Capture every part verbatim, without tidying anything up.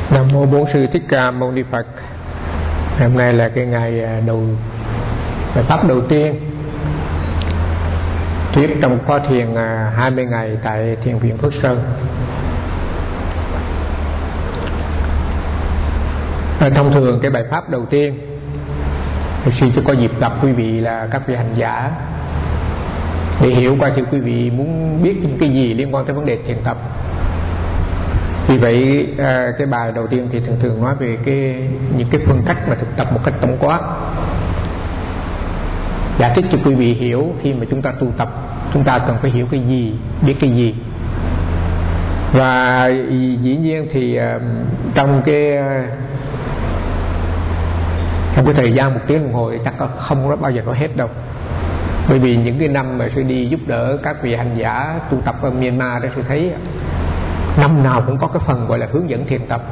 Nam mô Bổn Sư Thích Ca Mâu Ni Phật. Hôm nay là cái ngày đầu bài pháp đầu tiên thuyết trong khóa thiền hai mươi ngày tại Thiền viện Phước Sơn. Thông thường cái bài pháp đầu tiên thì sư chưa có dịp gặp quý vị là các vị hành giả để hiểu qua chữ quý vị muốn biết những cái gì liên quan tới vấn đề thiền tập. Vì vậy cái bài đầu tiên thì thường thường nói về cái những cái phương cách mà thực tập một cách tổng quát, giải thích cho quý vị hiểu khi mà chúng ta tu tập chúng ta cần phải hiểu cái gì, biết cái gì. Và dĩ nhiên thì trong cái trong cái thời gian một tiếng đồng hồ thì chắc không có bao giờ có hết đâu. Bởi vì những cái năm mà sư đi giúp đỡ các vị hành giả tu tập ở Myanmar đó, sư thấy năm nào cũng có cái phần gọi là hướng dẫn thiền tập.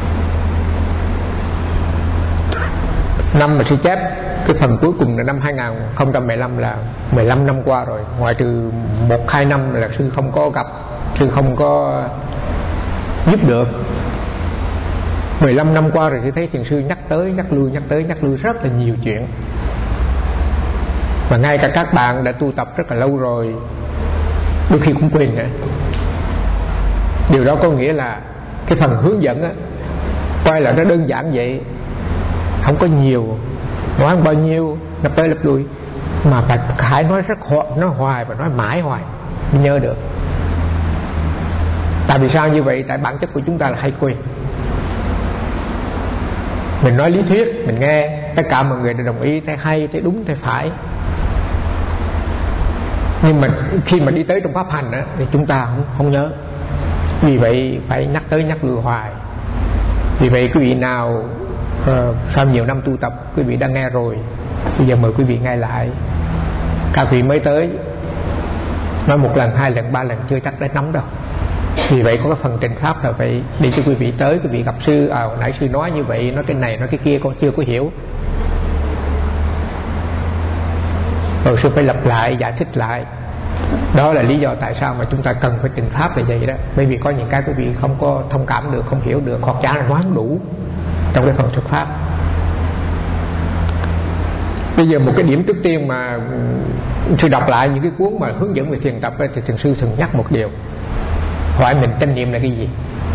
Năm mà sư chép cái phần cuối cùng là năm hai không một lăm, là mười lăm năm qua rồi. Ngoài trừ một hai năm là sư không có gặp, sư không có giúp được. Mười lăm năm qua rồi sư thấy thiền sư nhắc tới nhắc lui nhắc tới nhắc lui rất là nhiều chuyện. Và ngay cả các bạn đã tu tập rất là lâu rồi đôi khi cũng quên nữa. Điều đó có nghĩa là cái phần hướng dẫn á, quay lại nó đơn giản vậy, không có nhiều, nói bao nhiêu lặp tới lặp lui, mà phải phải nói rất ho, nói hoài và nói mãi hoài mới nhớ được. Tại vì sao như vậy? Tại bản chất của chúng ta là hay quên. Mình nói lý thuyết, mình nghe tất cả mọi người đều đồng ý, thấy hay, thấy đúng, thấy phải, nhưng mà khi mà đi tới trong pháp hành á, thì chúng ta không, không nhớ. Vì vậy phải nhắc tới nhắc lui hoài. Vì vậy quý vị nào uh, sau nhiều năm tu tập quý vị đã nghe rồi, bây giờ mời quý vị nghe lại. Các vị mới tới nói một lần, hai lần, ba lần chưa chắc đã nắm đâu. Vì vậy có cái phần trình pháp là vậy, để cho quý vị tới quý vị gặp sư, à, hồi nãy sư nói như vậy, nói cái này nói cái kia con chưa có hiểu, rồi sư phải lặp lại giải thích lại. Đó là lý do tại sao mà chúng ta cần phải trình pháp là vậy đó. Bởi vì có những cái quý vị không có thông cảm được, không hiểu được, hoặc chả là nói không đủ trong cái phần thuyết pháp. Bây giờ một cái điểm trước tiên mà sư đọc lại những cái cuốn mà hướng dẫn về thiền tập ấy, thì thiền sư thường nhắc một điều, hỏi mình chánh niệm là cái gì.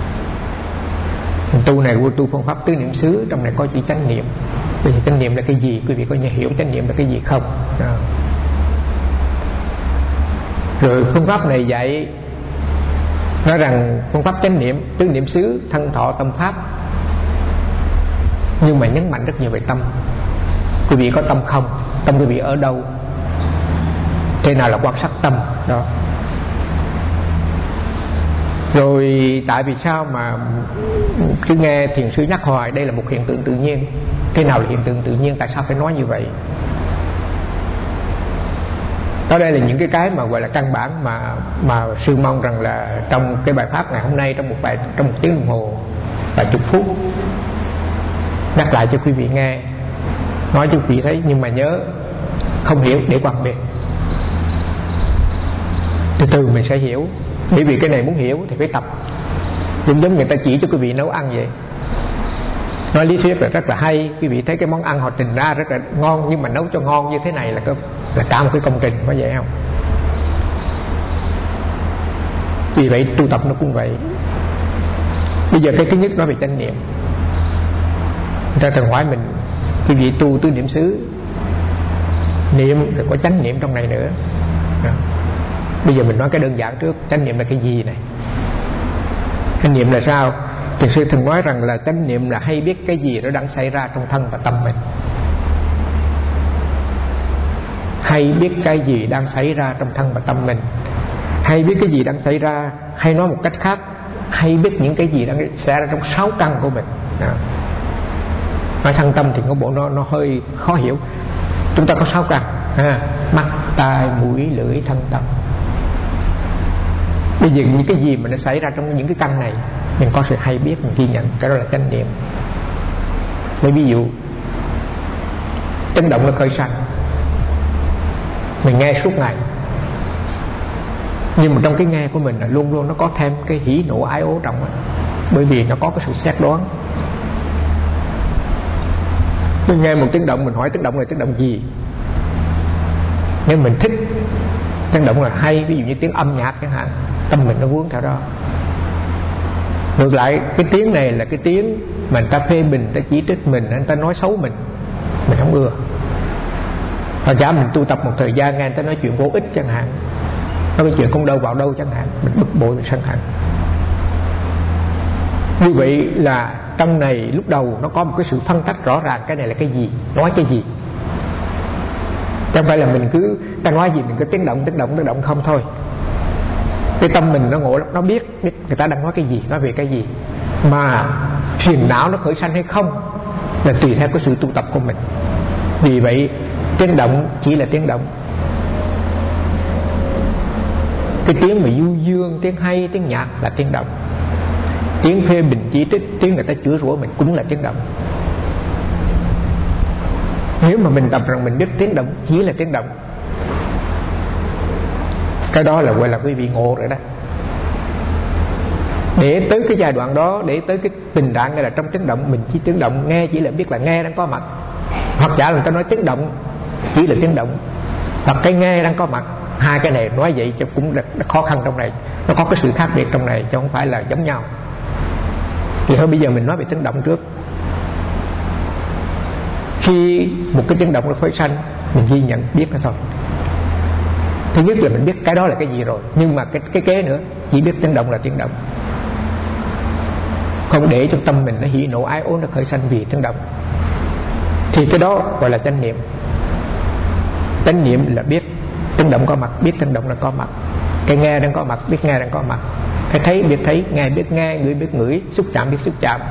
Tu này vô tu phương pháp tứ niệm xứ, trong này có chữ chánh niệm. Bây giờ chánh niệm là cái gì? Quý vị có hiểu chánh niệm là cái gì không? Đó. Rồi phương pháp này dạy nói rằng phương pháp chánh niệm tứ niệm xứ thân thọ tâm pháp, nhưng mà nhấn mạnh rất nhiều về tâm. Quý vị có tâm không? Tâm quý vị ở đâu? Thế nào là quan sát tâm đó. Rồi tại vì sao mà cứ nghe thiền sư nhắc hoài đây là một hiện tượng tự nhiên. Thế nào là hiện tượng tự nhiên? Tại sao phải nói như vậy? Đó, đây là những cái cái mà gọi là căn bản mà mà sư mong rằng là trong cái bài pháp ngày hôm nay, trong một bài trong một tiếng đồng hồ vài chục phút nhắc lại cho quý vị nghe, nói cho quý vị thấy. Nhưng mà nhớ không hiểu để quan biệt, từ từ mình sẽ hiểu. Bởi vì cái này muốn hiểu thì phải tập. Giống giống người ta chỉ cho quý vị nấu ăn vậy, nói lý thuyết là rất là hay, quý vị thấy cái món ăn họ trình ra rất là ngon, nhưng mà nấu cho ngon như thế này là có, là cả một cái công trình, có vậy không? Vì vậy tu tập nó cũng vậy. Bây giờ cái thứ nhất nói về chánh niệm. Người ta thường hỏi mình, quý vị tu tứ niệm xứ, niệm rồi có chánh niệm trong này nữa. Đó. Bây giờ mình nói cái đơn giản trước, chánh niệm là cái gì này? Chánh niệm là sao? Thiền sư thường nói rằng là chánh niệm là hay biết cái gì nó đang xảy ra trong thân và tâm mình. Hay biết cái gì đang xảy ra trong thân và tâm mình. Hay biết cái gì đang xảy ra, hay nói một cách khác, hay biết những cái gì đang xảy ra trong sáu căn của mình. Đó. Nói thân tâm thì có bộ nó, nó hơi khó hiểu. Chúng ta có sáu căn, à, mắt, tai, mũi, lưỡi, thân, tâm. Bây giờ những cái gì mà nó xảy ra trong những cái căn này mình có sự hay biết, mình ghi nhận, cái đó là chánh niệm. Lấy ví dụ, chấn động là khởi sanh, mình nghe suốt ngày, nhưng mà trong cái nghe của mình là luôn luôn nó có thêm cái hỉ nộ ái ố trong đó. bởi vì nó có cái sự xét đoán. Mình nghe một tiếng động, mình hỏi tiếng động này tiếng động gì. Nếu mình thích tiếng động là hay, ví dụ như tiếng âm nhạc chẳng hạn, tâm mình nó vướng theo đó. Ngược lại cái tiếng này là cái tiếng mà người ta phê bình, người ta chỉ trích mình, người ta nói xấu mình, mình không ưa. Hoặc giả mình tu tập một thời gian nghe người ta nói chuyện vô ích chẳng hạn, nói cái chuyện không đâu vào đâu chẳng hạn, mình bực bội, mình sân hận. Như vậy là trong này lúc đầu nó có một cái sự phân tách rõ ràng, cái này là cái gì, nói cái gì. Chẳng phải là mình cứ ta nói gì mình cứ tiếng động tiếng động tiếng động không thôi. Cái tâm mình nó ngộ lắm, nó biết biết người ta đang nói cái gì, nói về cái gì. Mà phiền não nó khởi sanh hay không là tùy theo cái sự tu tập của mình. Vì vậy tiếng động chỉ là tiếng động. Cái tiếng mà du dương, tiếng hay, tiếng nhạc là tiếng động. Tiếng phê bình chỉ trích, tiếng người ta chửi rủa mình cũng là tiếng động. Nếu mà mình tập rằng mình biết tiếng động chỉ là tiếng động, cái đó là gọi là quý vị ngộ rồi đó. Để tới cái giai đoạn đó, để tới cái tình trạng này là trong tiếng động mình chỉ tiếng động, nghe chỉ là biết là nghe đang có mặt. Hoặc giả là người ta nói tiếng động chỉ là tiếng động, hoặc cái nghe đang có mặt. Hai cái này nói vậy chứ cũng là khó khăn trong này, nó có cái sự khác biệt trong này chứ không phải là giống nhau. Thì thôi bây giờ mình nói về tiếng động trước. Khi một cái tiếng động nó khởi sanh, mình ghi nhận biết nó thôi. Thứ nhất là mình biết cái đó là cái gì rồi, nhưng mà cái, cái kế nữa chỉ biết tiếng động là tiếng động, không để cho tâm mình nó hỉ nộ ái ố nó khởi sanh vì tiếng động. Thì cái đó gọi là chánh niệm. Chánh niệm là biết tiếng động có mặt, biết tiếng động là có mặt. Cái nghe đang có mặt, biết nghe đang có mặt. Cái thấy biết thấy, nghe biết nghe, ngửi biết ngửi, xúc chạm biết xúc chạm.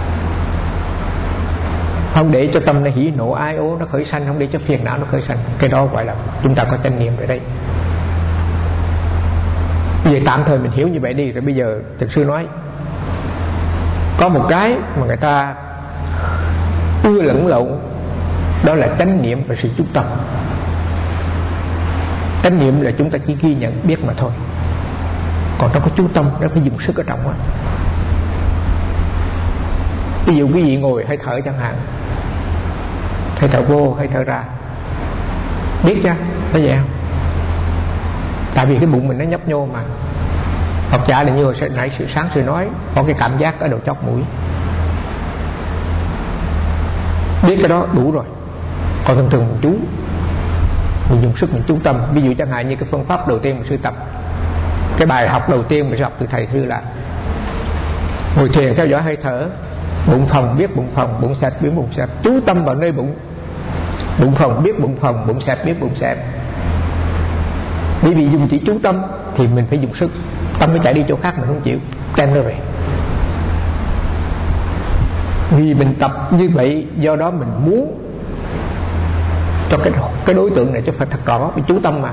Không để cho tâm nó hỉ nộ ái ố nó khởi sanh, không để cho phiền não nó khởi sanh. Cái đó gọi là chúng ta có chánh niệm rồi đây. Bây giờ tạm thời mình hiểu như vậy đi. Rồi bây giờ thực sư nói có một cái mà người ta ưa lẫn lộn, đó là chánh niệm và sự chú tâm. Chánh niệm là chúng ta chỉ ghi nhận biết mà thôi, còn nó có chú tâm, nó phải dùng sức ở trong đó. Ví dụ quý vị ngồi hay thở chẳng hạn, hay thở vô hay thở ra, biết chưa? Có vậy không? Tại vì cái bụng mình nó nhấp nhô mà. Hoặc giả là như hồi nãy sự sáng sự nói, có cái cảm giác ở đầu chóp mũi, biết cái đó đủ rồi. Còn thường thường mình chú, mình dùng sức mình chú tâm. Ví dụ chẳng hạn như cái phương pháp đầu tiên mình sư tập, cái bài học đầu tiên mình học từ thầy sư là ngồi thiền theo dõi hơi thở, bụng phồng biết bụng phồng, bụng xẹp biết bụng xẹp, chú tâm vào nơi bụng. Bụng phồng biết bụng phồng, bụng xẹp biết bụng xẹp. Bởi vì dùng chỉ chú tâm thì mình phải dùng sức, tâm nó chạy đi chỗ khác mình không chịu, đem nó về. Vì mình tập như vậy, do đó mình muốn cho cái, cái đối tượng này cho phải thật rõ, vì chú tâm mà.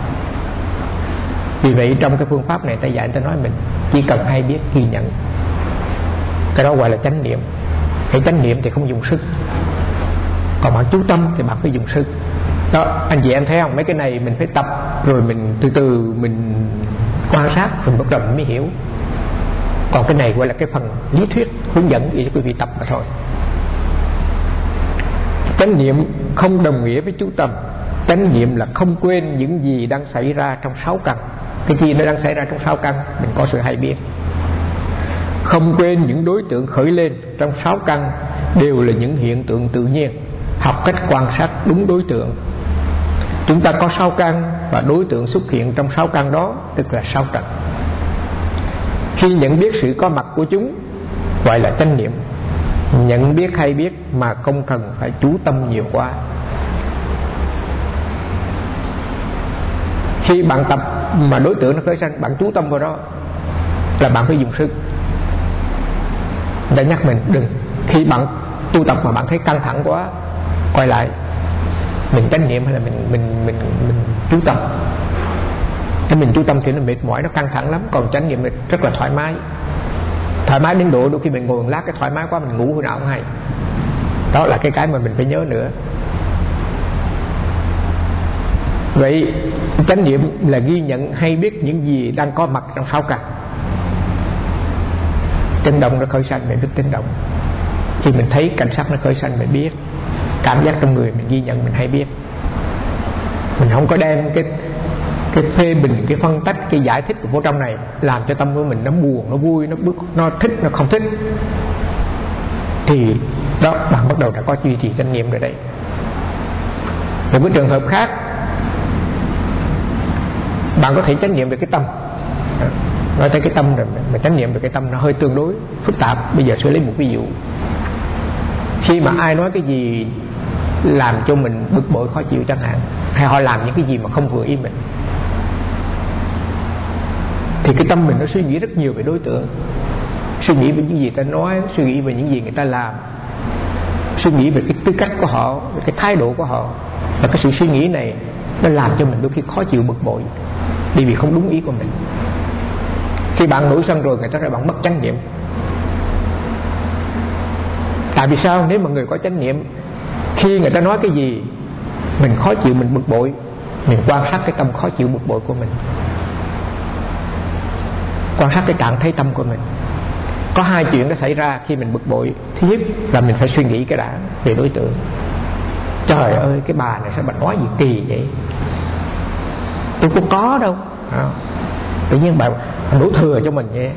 Vì vậy trong cái phương pháp này ta dạy ta nói mình chỉ cần hay biết ghi nhận, cái đó gọi là chánh niệm. Hãy chánh niệm thì không dùng sức, còn bạn chú tâm thì bạn phải dùng sức. Đó, anh chị em thấy không? Mấy cái này mình phải tập, rồi mình từ từ mình quan sát, rồi bắt đầu mình mới hiểu. Còn cái này gọi là cái phần lý thuyết hướng dẫn để cho quý vị tập mà thôi. Chánh niệm không đồng nghĩa với chú tâm. Chánh niệm là không quên những gì đang xảy ra trong sáu căn. Cái gì nó đang xảy ra trong sáu căn mình có sự hay biết. Không quên những đối tượng khởi lên trong sáu căn đều là những hiện tượng tự nhiên. Học cách quan sát đúng đối tượng. Chúng ta có sáu căn và đối tượng xuất hiện trong sáu căn đó tức là sáu trần. Khi nhận biết sự có mặt của chúng gọi là chánh niệm. Nhận biết hay biết mà không cần phải chú tâm nhiều quá. Khi bạn tập mà đối tượng nó khởi sanh, bạn chú tâm vào đó là bạn phải dùng sức. Đã nhắc mình đừng, khi bạn tu tập mà bạn thấy căng thẳng quá, quay lại, mình chánh niệm hay là mình mình mình mình chú tâm. Cái mình chú tâm thì nó mệt mỏi, nó căng thẳng lắm. Còn chánh niệm rất là thoải mái, thoải mái đến độ đôi khi mình ngồi một lát cái thoải mái quá mình ngủ hồi nào cũng hay. Đó là cái cái mà mình phải nhớ nữa. Vậy chánh niệm là ghi nhận hay biết những gì đang có mặt trong sáu căn. Chấn động nó khởi sanh mình biết chấn động. Khi mình thấy cảnh sắc nó khởi sanh mình biết. Cảm giác trong người mình ghi nhận mình hay biết. Mình không có đem cái cái phê bình, cái phân tích, cái giải thích của vô trong này làm cho tâm của mình nó buồn, nó vui, nó bức, nó thích, nó không thích. Thì đó, bạn bắt đầu đã có duy trì chánh niệm rồi đấy. Một cái trường hợp khác, bạn có thể chánh niệm về cái tâm. Nói tới cái tâm rồi mà chánh niệm về cái tâm nó hơi tương đối phức tạp. Bây giờ sẽ lấy một ví dụ. Khi mà ai nói cái gì làm cho mình bực bội khó chịu chẳng hạn, hay họ làm những cái gì mà không vừa ý mình, thì cái tâm mình nó suy nghĩ rất nhiều về đối tượng. Suy nghĩ về những gì ta nói, suy nghĩ về những gì người ta làm, suy nghĩ về cái tư cách của họ, về cái thái độ của họ. Và cái sự suy nghĩ này nó làm cho mình đôi khi khó chịu bực bội, bởi vì không đúng ý của mình. Khi bạn nổi sân rồi, người ta nói bạn mất chánh niệm. Tại vì sao? Nếu mà người có chánh niệm, khi người ta nói cái gì mình khó chịu, mình bực bội, mình quan sát cái tâm khó chịu bực bội của mình, quan sát cái trạng thái tâm của mình. Có hai chuyện nó xảy ra khi mình bực bội. Thứ nhất là mình phải suy nghĩ cái đã về đối tượng. Trời ơi, cái bà này sao bà nói gì kỳ vậy, tôi cũng có đâu à, tự nhiên bà đổ thừa cho mình vậy.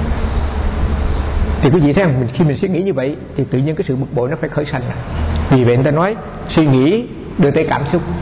Thì quý vị thấy không, mình khi mình suy nghĩ như vậy thì tự nhiên cái sự bực bội nó phải khởi sanh lại. Vì vậy người ta nói suy nghĩ đưa tới cảm xúc.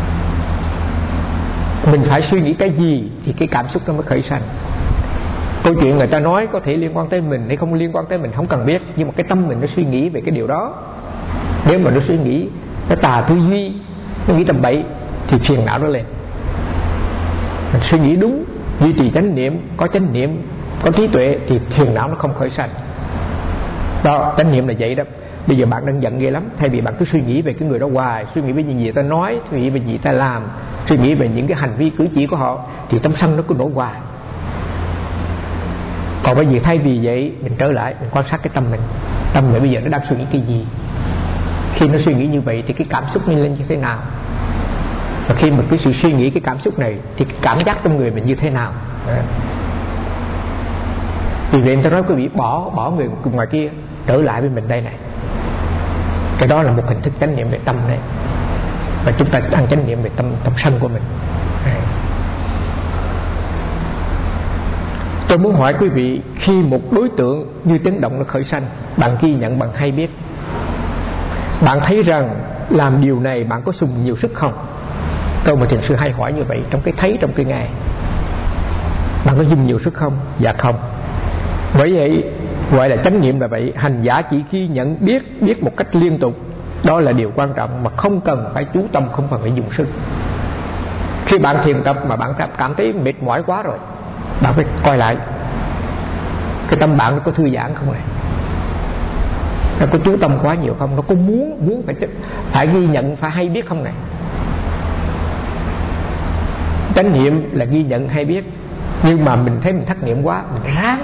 Mình phải suy nghĩ cái gì thì cái cảm xúc nó mới khởi sanh. Câu chuyện người ta nói có thể liên quan tới mình hay không liên quan tới mình không cần biết, nhưng mà cái tâm mình nó suy nghĩ về cái điều đó. Nếu mà nó suy nghĩ, nó tà tư duy, nó nghĩ tầm bậy thì phiền não nó lên. Mình suy nghĩ đúng, duy trì chánh niệm, có chánh niệm, có trí tuệ thì phiền não nó không khởi sanh. Đó, chánh niệm là vậy đó. Bây giờ bạn đang giận ghê lắm, thay vì bạn cứ suy nghĩ về cái người đó hoài, suy nghĩ về những gì ta nói, suy nghĩ về gì ta làm, suy nghĩ về những cái hành vi cử chỉ của họ, thì tâm sân nó cứ nổi hoài. Còn bây giờ thay vì vậy, mình trở lại, mình quan sát cái tâm mình. Tâm mình bây giờ nó đang suy nghĩ cái gì? Khi nó suy nghĩ như vậy thì cái cảm xúc nó lên như thế nào? Và khi mà cái sự suy nghĩ cái cảm xúc này thì cái cảm giác trong người mình như thế nào? À. Vì vậy người ta nói quý vị bỏ bỏ người ngoài kia, trở lại với mình đây này. Cái đó là một hình thức chánh niệm về tâm đấy. Và chúng ta đang chánh niệm về tâm, tâm sân của mình. À. Tôi muốn hỏi quý vị, khi một đối tượng như chấn động nó khởi sanh, bạn ghi nhận, bạn hay biết, bạn thấy rằng làm điều này bạn có dùng nhiều sức không? Tôi mà thiền sư hay hỏi như vậy, trong cái thấy, trong cái nghe. Bạn có dùng nhiều sức không? Dạ không. Bởi vậy gọi là chánh niệm là vậy. Hành giả chỉ khi nhận biết, biết một cách liên tục, đó là điều quan trọng, mà không cần phải chú tâm, không cần phải dùng sức. Khi bạn thiền tập mà bạn cảm thấy mệt mỏi quá rồi, bạn phải coi lại cái tâm bạn nó có thư giãn không này, nó có chú tâm quá nhiều không, nó có muốn muốn phải phải ghi nhận, phải hay biết không này. Chánh niệm là ghi nhận hay biết, nhưng mà mình thấy mình thất niệm quá, mình ráng,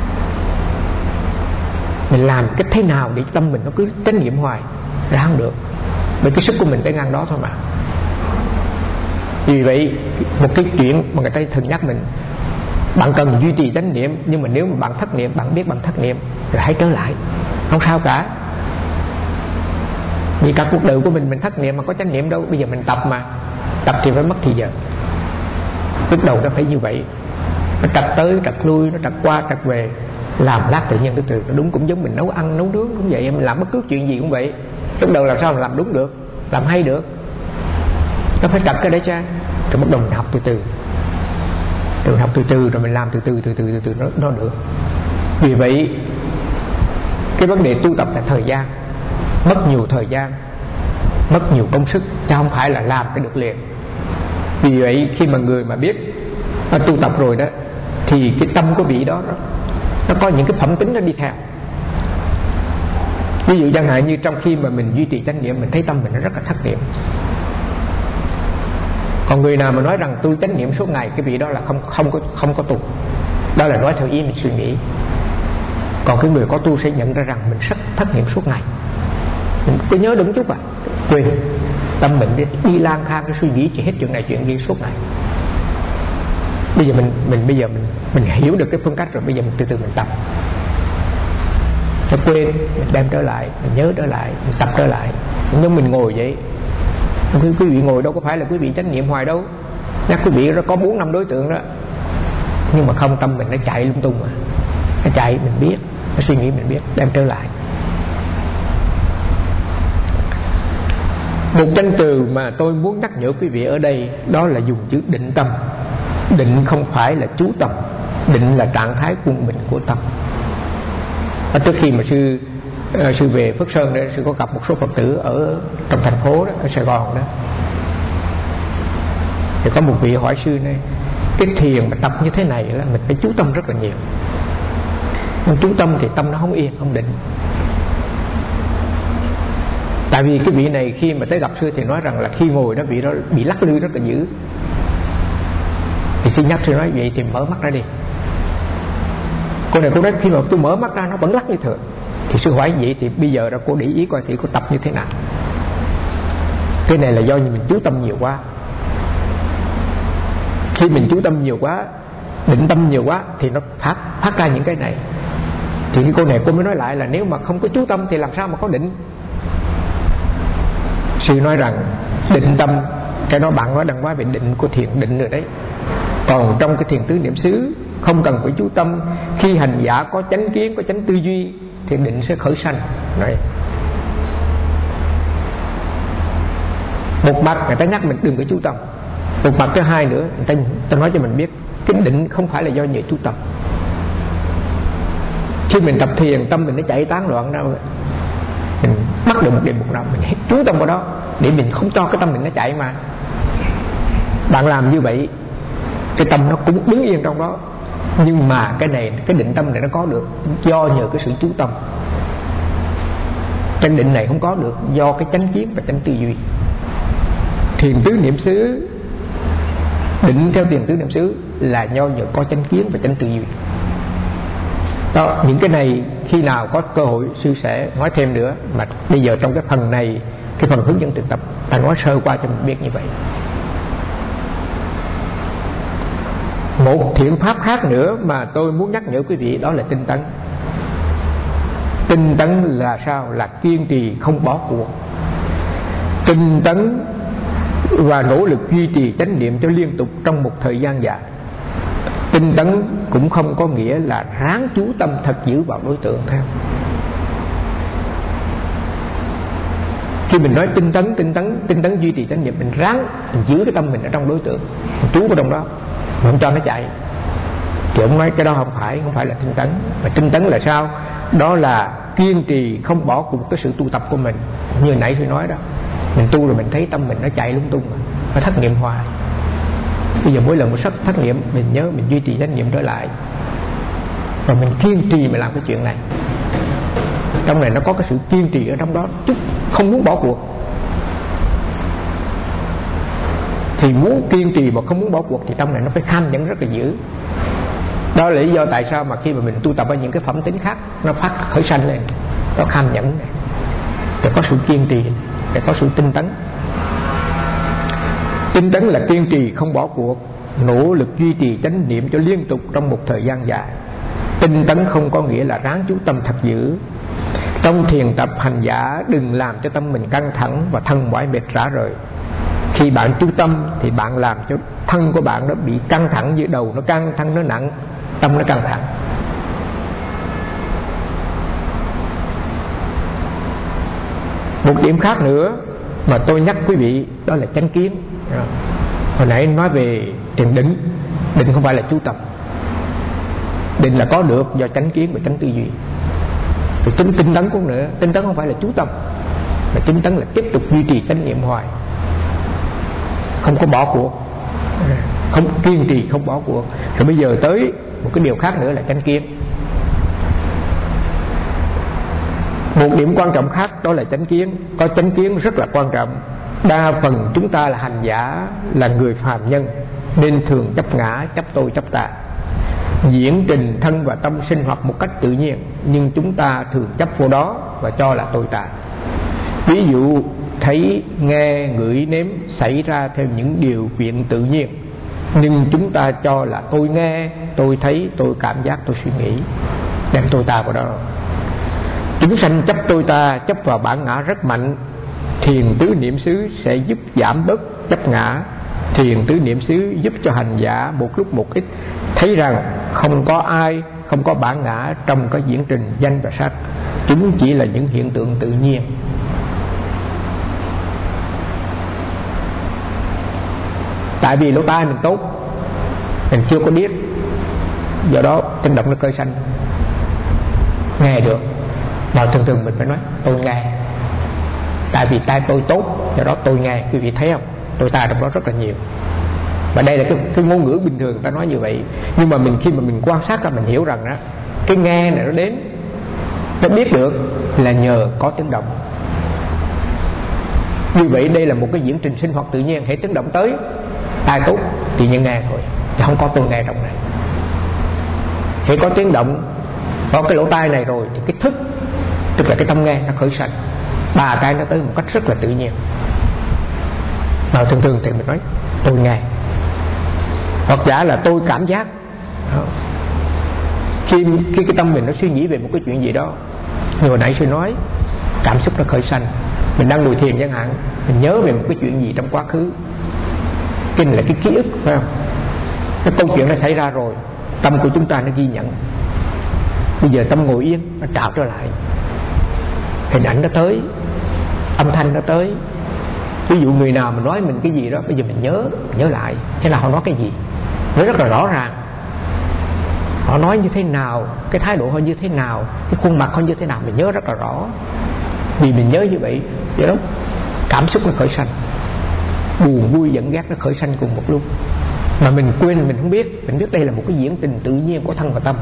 mình làm cách thế nào để tâm mình nó cứ chánh niệm hoài, ra không được, bởi cái sức của mình tới ngang đó thôi mà. Vì vậy một cái chuyện mà người ta thường nhắc mình, bạn cần duy trì chánh niệm, nhưng mà nếu mà bạn thất niệm, bạn biết bạn thất niệm rồi hãy trở lại, không sao cả. Vì cả cuộc đời của mình mình thất niệm mà có chánh niệm đâu. Bây giờ mình tập mà, tập thì phải mất thời giờ. Lúc đầu nó phải như vậy, nó trật tới trật lui, nó trật qua trật về, làm lát tự nhiên từ từ nó đúng. Cũng giống mình nấu ăn nấu nướng cũng vậy, mình làm bất cứ chuyện gì cũng vậy. Lúc đầu làm sao mà làm đúng được, làm hay được, nó phải trật cái để cha, rồi bắt đầu mình học từ từ, từ học từ từ rồi mình làm từ từ từ từ từ từ nó, nó được. Vì vậy cái vấn đề tu tập là thời gian, mất nhiều thời gian, mất nhiều công sức, chứ không phải là làm cái được liền. Vì vậy khi mà người mà biết nó tu tập rồi đó, thì cái tâm của vị đó, đó nó có những cái phẩm tính nó đi theo. Ví dụ chẳng hạn như trong khi mà mình duy trì chánh niệm, mình thấy tâm mình nó rất là thất niệm. Còn người nào mà nói rằng tôi chánh niệm suốt ngày, cái vị đó là không không có không có tu, đó là nói theo ý mình suy nghĩ. Còn cái người có tu sẽ nhận ra rằng mình rất thất niệm suốt ngày. Mình cứ nhớ đúng chút à, quên, tâm mình đi, đi lang thang cái suy nghĩ chỉ hết chuyện này chuyện kia suốt ngày. Bây giờ mình mình bây giờ mình mình hiểu được cái phương cách rồi, bây giờ mình từ từ mình tập. nó quên, mình đem trở lại, mình nhớ trở lại, mình tập trở lại. Nhưng mình ngồi vậy, quý, quý vị ngồi đâu có phải là quý vị chánh niệm hoài đâu. Nhắc quý vị có bốn năm đối tượng đó, nhưng mà không, tâm mình nó chạy lung tung mà. Nó chạy mình biết, nó suy nghĩ mình biết, đem trở lại. Một danh từ mà tôi muốn nhắc nhở quý vị ở đây, đó là dùng chữ định tâm. Định không phải là chú tâm, định là trạng thái quân bình của tâm. Và trước khi mà sư uh, sư về Phước Sơn đó, sư có gặp một số Phật tử ở trong thành phố đó, ở Sài Gòn đó. Thì có một vị hỏi sư này, cái thiền mà tập như thế này là mình phải chú tâm rất là nhiều. Nhưng chú tâm thì tâm nó không yên, không định. Tại vì cái vị này khi mà tới gặp sư thì nói rằng là khi ngồi đó vị đó bị lắc lư rất là dữ. Thì sư nhắc sư nói vậy thì mở mắt ra đi. Cô này cô nói khi mà tôi mở mắt ra nó vẫn lắc như thường. Thì sư hỏi vậy thì bây giờ ra cô để ý coi thì cô tập như thế nào. Cái này là do mình chú tâm nhiều quá. Khi mình chú tâm nhiều quá, định tâm nhiều quá thì nó phát, phát ra những cái này. Thì cái cô này cô mới nói lại là nếu mà không có chú tâm thì làm sao mà có định. Sư nói rằng định tâm, cái đó bạn nói đằng quá về định của thiền định rồi đấy. Còn trong cái thiền tứ niệm xứ không cần phải chú tâm. Khi hành giả có chánh kiến, có chánh tư duy thì định sẽ khởi sanh. Đấy. Một mặt người ta nhắc mình đừng có chú tâm. Một mặt thứ hai nữa người ta, người ta nói cho mình biết cái định không phải là do nhờ chú tâm. Khi mình tập thiền tâm mình nó chạy tán loạn đâu, mình bắt được một điểm một nào mình chú tâm vào đó để mình không cho cái tâm mình nó chạy mà. Bạn làm như vậy cái tâm nó cũng đứng yên trong đó. Nhưng mà cái này, cái định tâm này nó có được do nhờ cái sự chú tâm. Cái định này không có được do cái chánh kiến và chánh tư duy. Thiền tứ niệm xứ, định theo thiền tứ niệm xứ là do nhờ có chánh kiến và chánh tư duy. Đó, những cái này khi nào có cơ hội sư sẽ nói thêm nữa. Mà bây giờ trong cái phần này, cái phần hướng dẫn thực tập, ta nói sơ qua cho mình biết như vậy. Một thiện pháp khác nữa mà tôi muốn nhắc nhở quý vị đó là tinh tấn. Tinh tấn là sao? Là kiên trì không bỏ cuộc. Tinh tấn và nỗ lực duy trì chánh niệm cho liên tục trong một thời gian dài. Tinh tấn cũng không có nghĩa là ráng chú tâm thật giữ vào đối tượng theo. Khi mình nói tinh tấn, tinh tấn, tinh tấn duy trì chánh niệm, mình ráng mình giữ cái tâm mình ở trong đối tượng, mình trú vào trong đó, mình không cho nó chạy. Thì ông nói cái đó không phải, không phải là tinh tấn. Mà tinh tấn là sao? Đó là kiên trì không bỏ cuộc cái sự tu tập của mình. Như nãy tôi nói đó, mình tu rồi mình thấy tâm mình nó chạy lung tung, nó thất niệm hoài. Bây giờ mỗi lần một sắp thất niệm, mình nhớ mình duy trì chánh niệm trở lại, và mình kiên trì mà làm cái chuyện này. Trong này nó có cái sự kiên trì ở trong đó, chứ không muốn bỏ cuộc. Thì muốn kiên trì mà không muốn bỏ cuộc thì trong này nó phải kham nhẫn rất là dữ. Đó là lý do tại sao mà khi mà mình tu tập ở những cái phẩm tính khác, nó phát khởi sanh lên, nó kham nhẫn này, để có sự kiên trì, để có sự tinh tấn. Tinh tấn là kiên trì không bỏ cuộc, nỗ lực duy trì chánh niệm cho liên tục trong một thời gian dài. Tinh tấn không có nghĩa là ráng chú tâm thật dữ. Trong thiền tập, hành giả đừng làm cho tâm mình căng thẳng và thân mỏi mệt rã rời. Khi bạn chú tâm thì bạn làm cho thân của bạn nó bị căng thẳng, như đầu nó căng, thân nó nặng, tâm nó căng thẳng. Một điểm khác nữa mà tôi nhắc quý vị đó là chánh kiến. Hồi nãy nói về thiền định, định không phải là chú tâm. Định là có được do chánh kiến và chánh tư duy. Rồi tinh, tinh tấn cũng nữa, tinh tấn không phải là chú tâm, mà tinh tấn là tiếp tục duy trì chánh niệm hoài, không có bỏ cuộc, không kiên trì không bỏ cuộc. Rồi bây giờ tới một cái điều khác nữa là chánh kiến. Một điểm quan trọng khác đó là chánh kiến. Có chánh kiến rất là quan trọng. Đa phần chúng ta là hành giả, là người phàm nhân, nên thường chấp ngã, chấp tôi, chấp ta, diễn trình thân và tâm sinh hoạt một cách tự nhiên, nhưng chúng ta thường chấp vô đó và cho là tôi ta. Ví dụ thấy, nghe, ngửi, nếm xảy ra theo những điều kiện tự nhiên, nhưng chúng ta cho là tôi nghe, tôi thấy, tôi cảm giác, tôi suy nghĩ, đem tôi ta vào đó. Chúng sanh chấp tôi ta, chấp vào bản ngã rất mạnh. Thiền tứ niệm xứ sẽ giúp giảm bớt chấp ngã. Thiền tứ niệm xứ giúp cho hành giả một lúc một ít thấy rằng không có ai, không có bản ngã trong cái diễn trình danh và sắc. Chúng chỉ là những hiện tượng tự nhiên. Tại vì lỗ tai mình tốt, mình chưa có biết, do đó tiếng động nó khởi sanh, nghe được. Mà thường thường mình phải nói tôi nghe, tại vì tai tôi tốt, do đó tôi nghe. Quý vị thấy không, tôi tai trong đó rất là nhiều. Và đây là cái, cái ngôn ngữ bình thường người ta nói như vậy. Nhưng mà mình khi mà mình quan sát ra, mình hiểu rằng đó, cái nghe này nó đến, nó biết được là nhờ có tiếng động. Như vậy đây là một cái diễn trình sinh hoạt tự nhiên. Hãy tiếng động tới, tai tốt thì nhân nghe thôi, chứ không có tôi nghe trong này. Hãy có tiếng động, có cái lỗ tai này rồi thì cái thức, tức là cái tâm nghe nó khởi sanh. Ba cái nó tới một cách rất là tự nhiên. Mà thường thường thì mình nói tôi nghe, hoặc giả là tôi cảm giác. Khi, khi cái tâm mình nó suy nghĩ về một cái chuyện gì đó, như hồi nãy sư nói, cảm xúc nó khởi sanh. Mình đang ngồi thiền chẳng hạn, mình nhớ về một cái chuyện gì trong quá khứ, kinh là cái ký ức, phải không? Cái câu chuyện nó xảy ra rồi, tâm của chúng ta nó ghi nhận. Bây giờ tâm ngồi yên, nó trào trở lại, hình ảnh nó tới, âm thanh nó tới. Ví dụ người nào mà nói mình cái gì đó, bây giờ mình nhớ, mình nhớ lại thế là họ nói cái gì, nó rất là rõ ràng. Họ nói như thế nào, cái thái độ họ như thế nào, cái khuôn mặt họ như thế nào, mình nhớ rất là rõ. Vì mình nhớ như vậy, vậy đó, cảm xúc nó khởi sanh, buồn vui giận ghét nó khởi sanh cùng một lúc. Mà mình quên, mình không biết. Mình biết đây là một cái diễn trình tự nhiên của thân và tâm.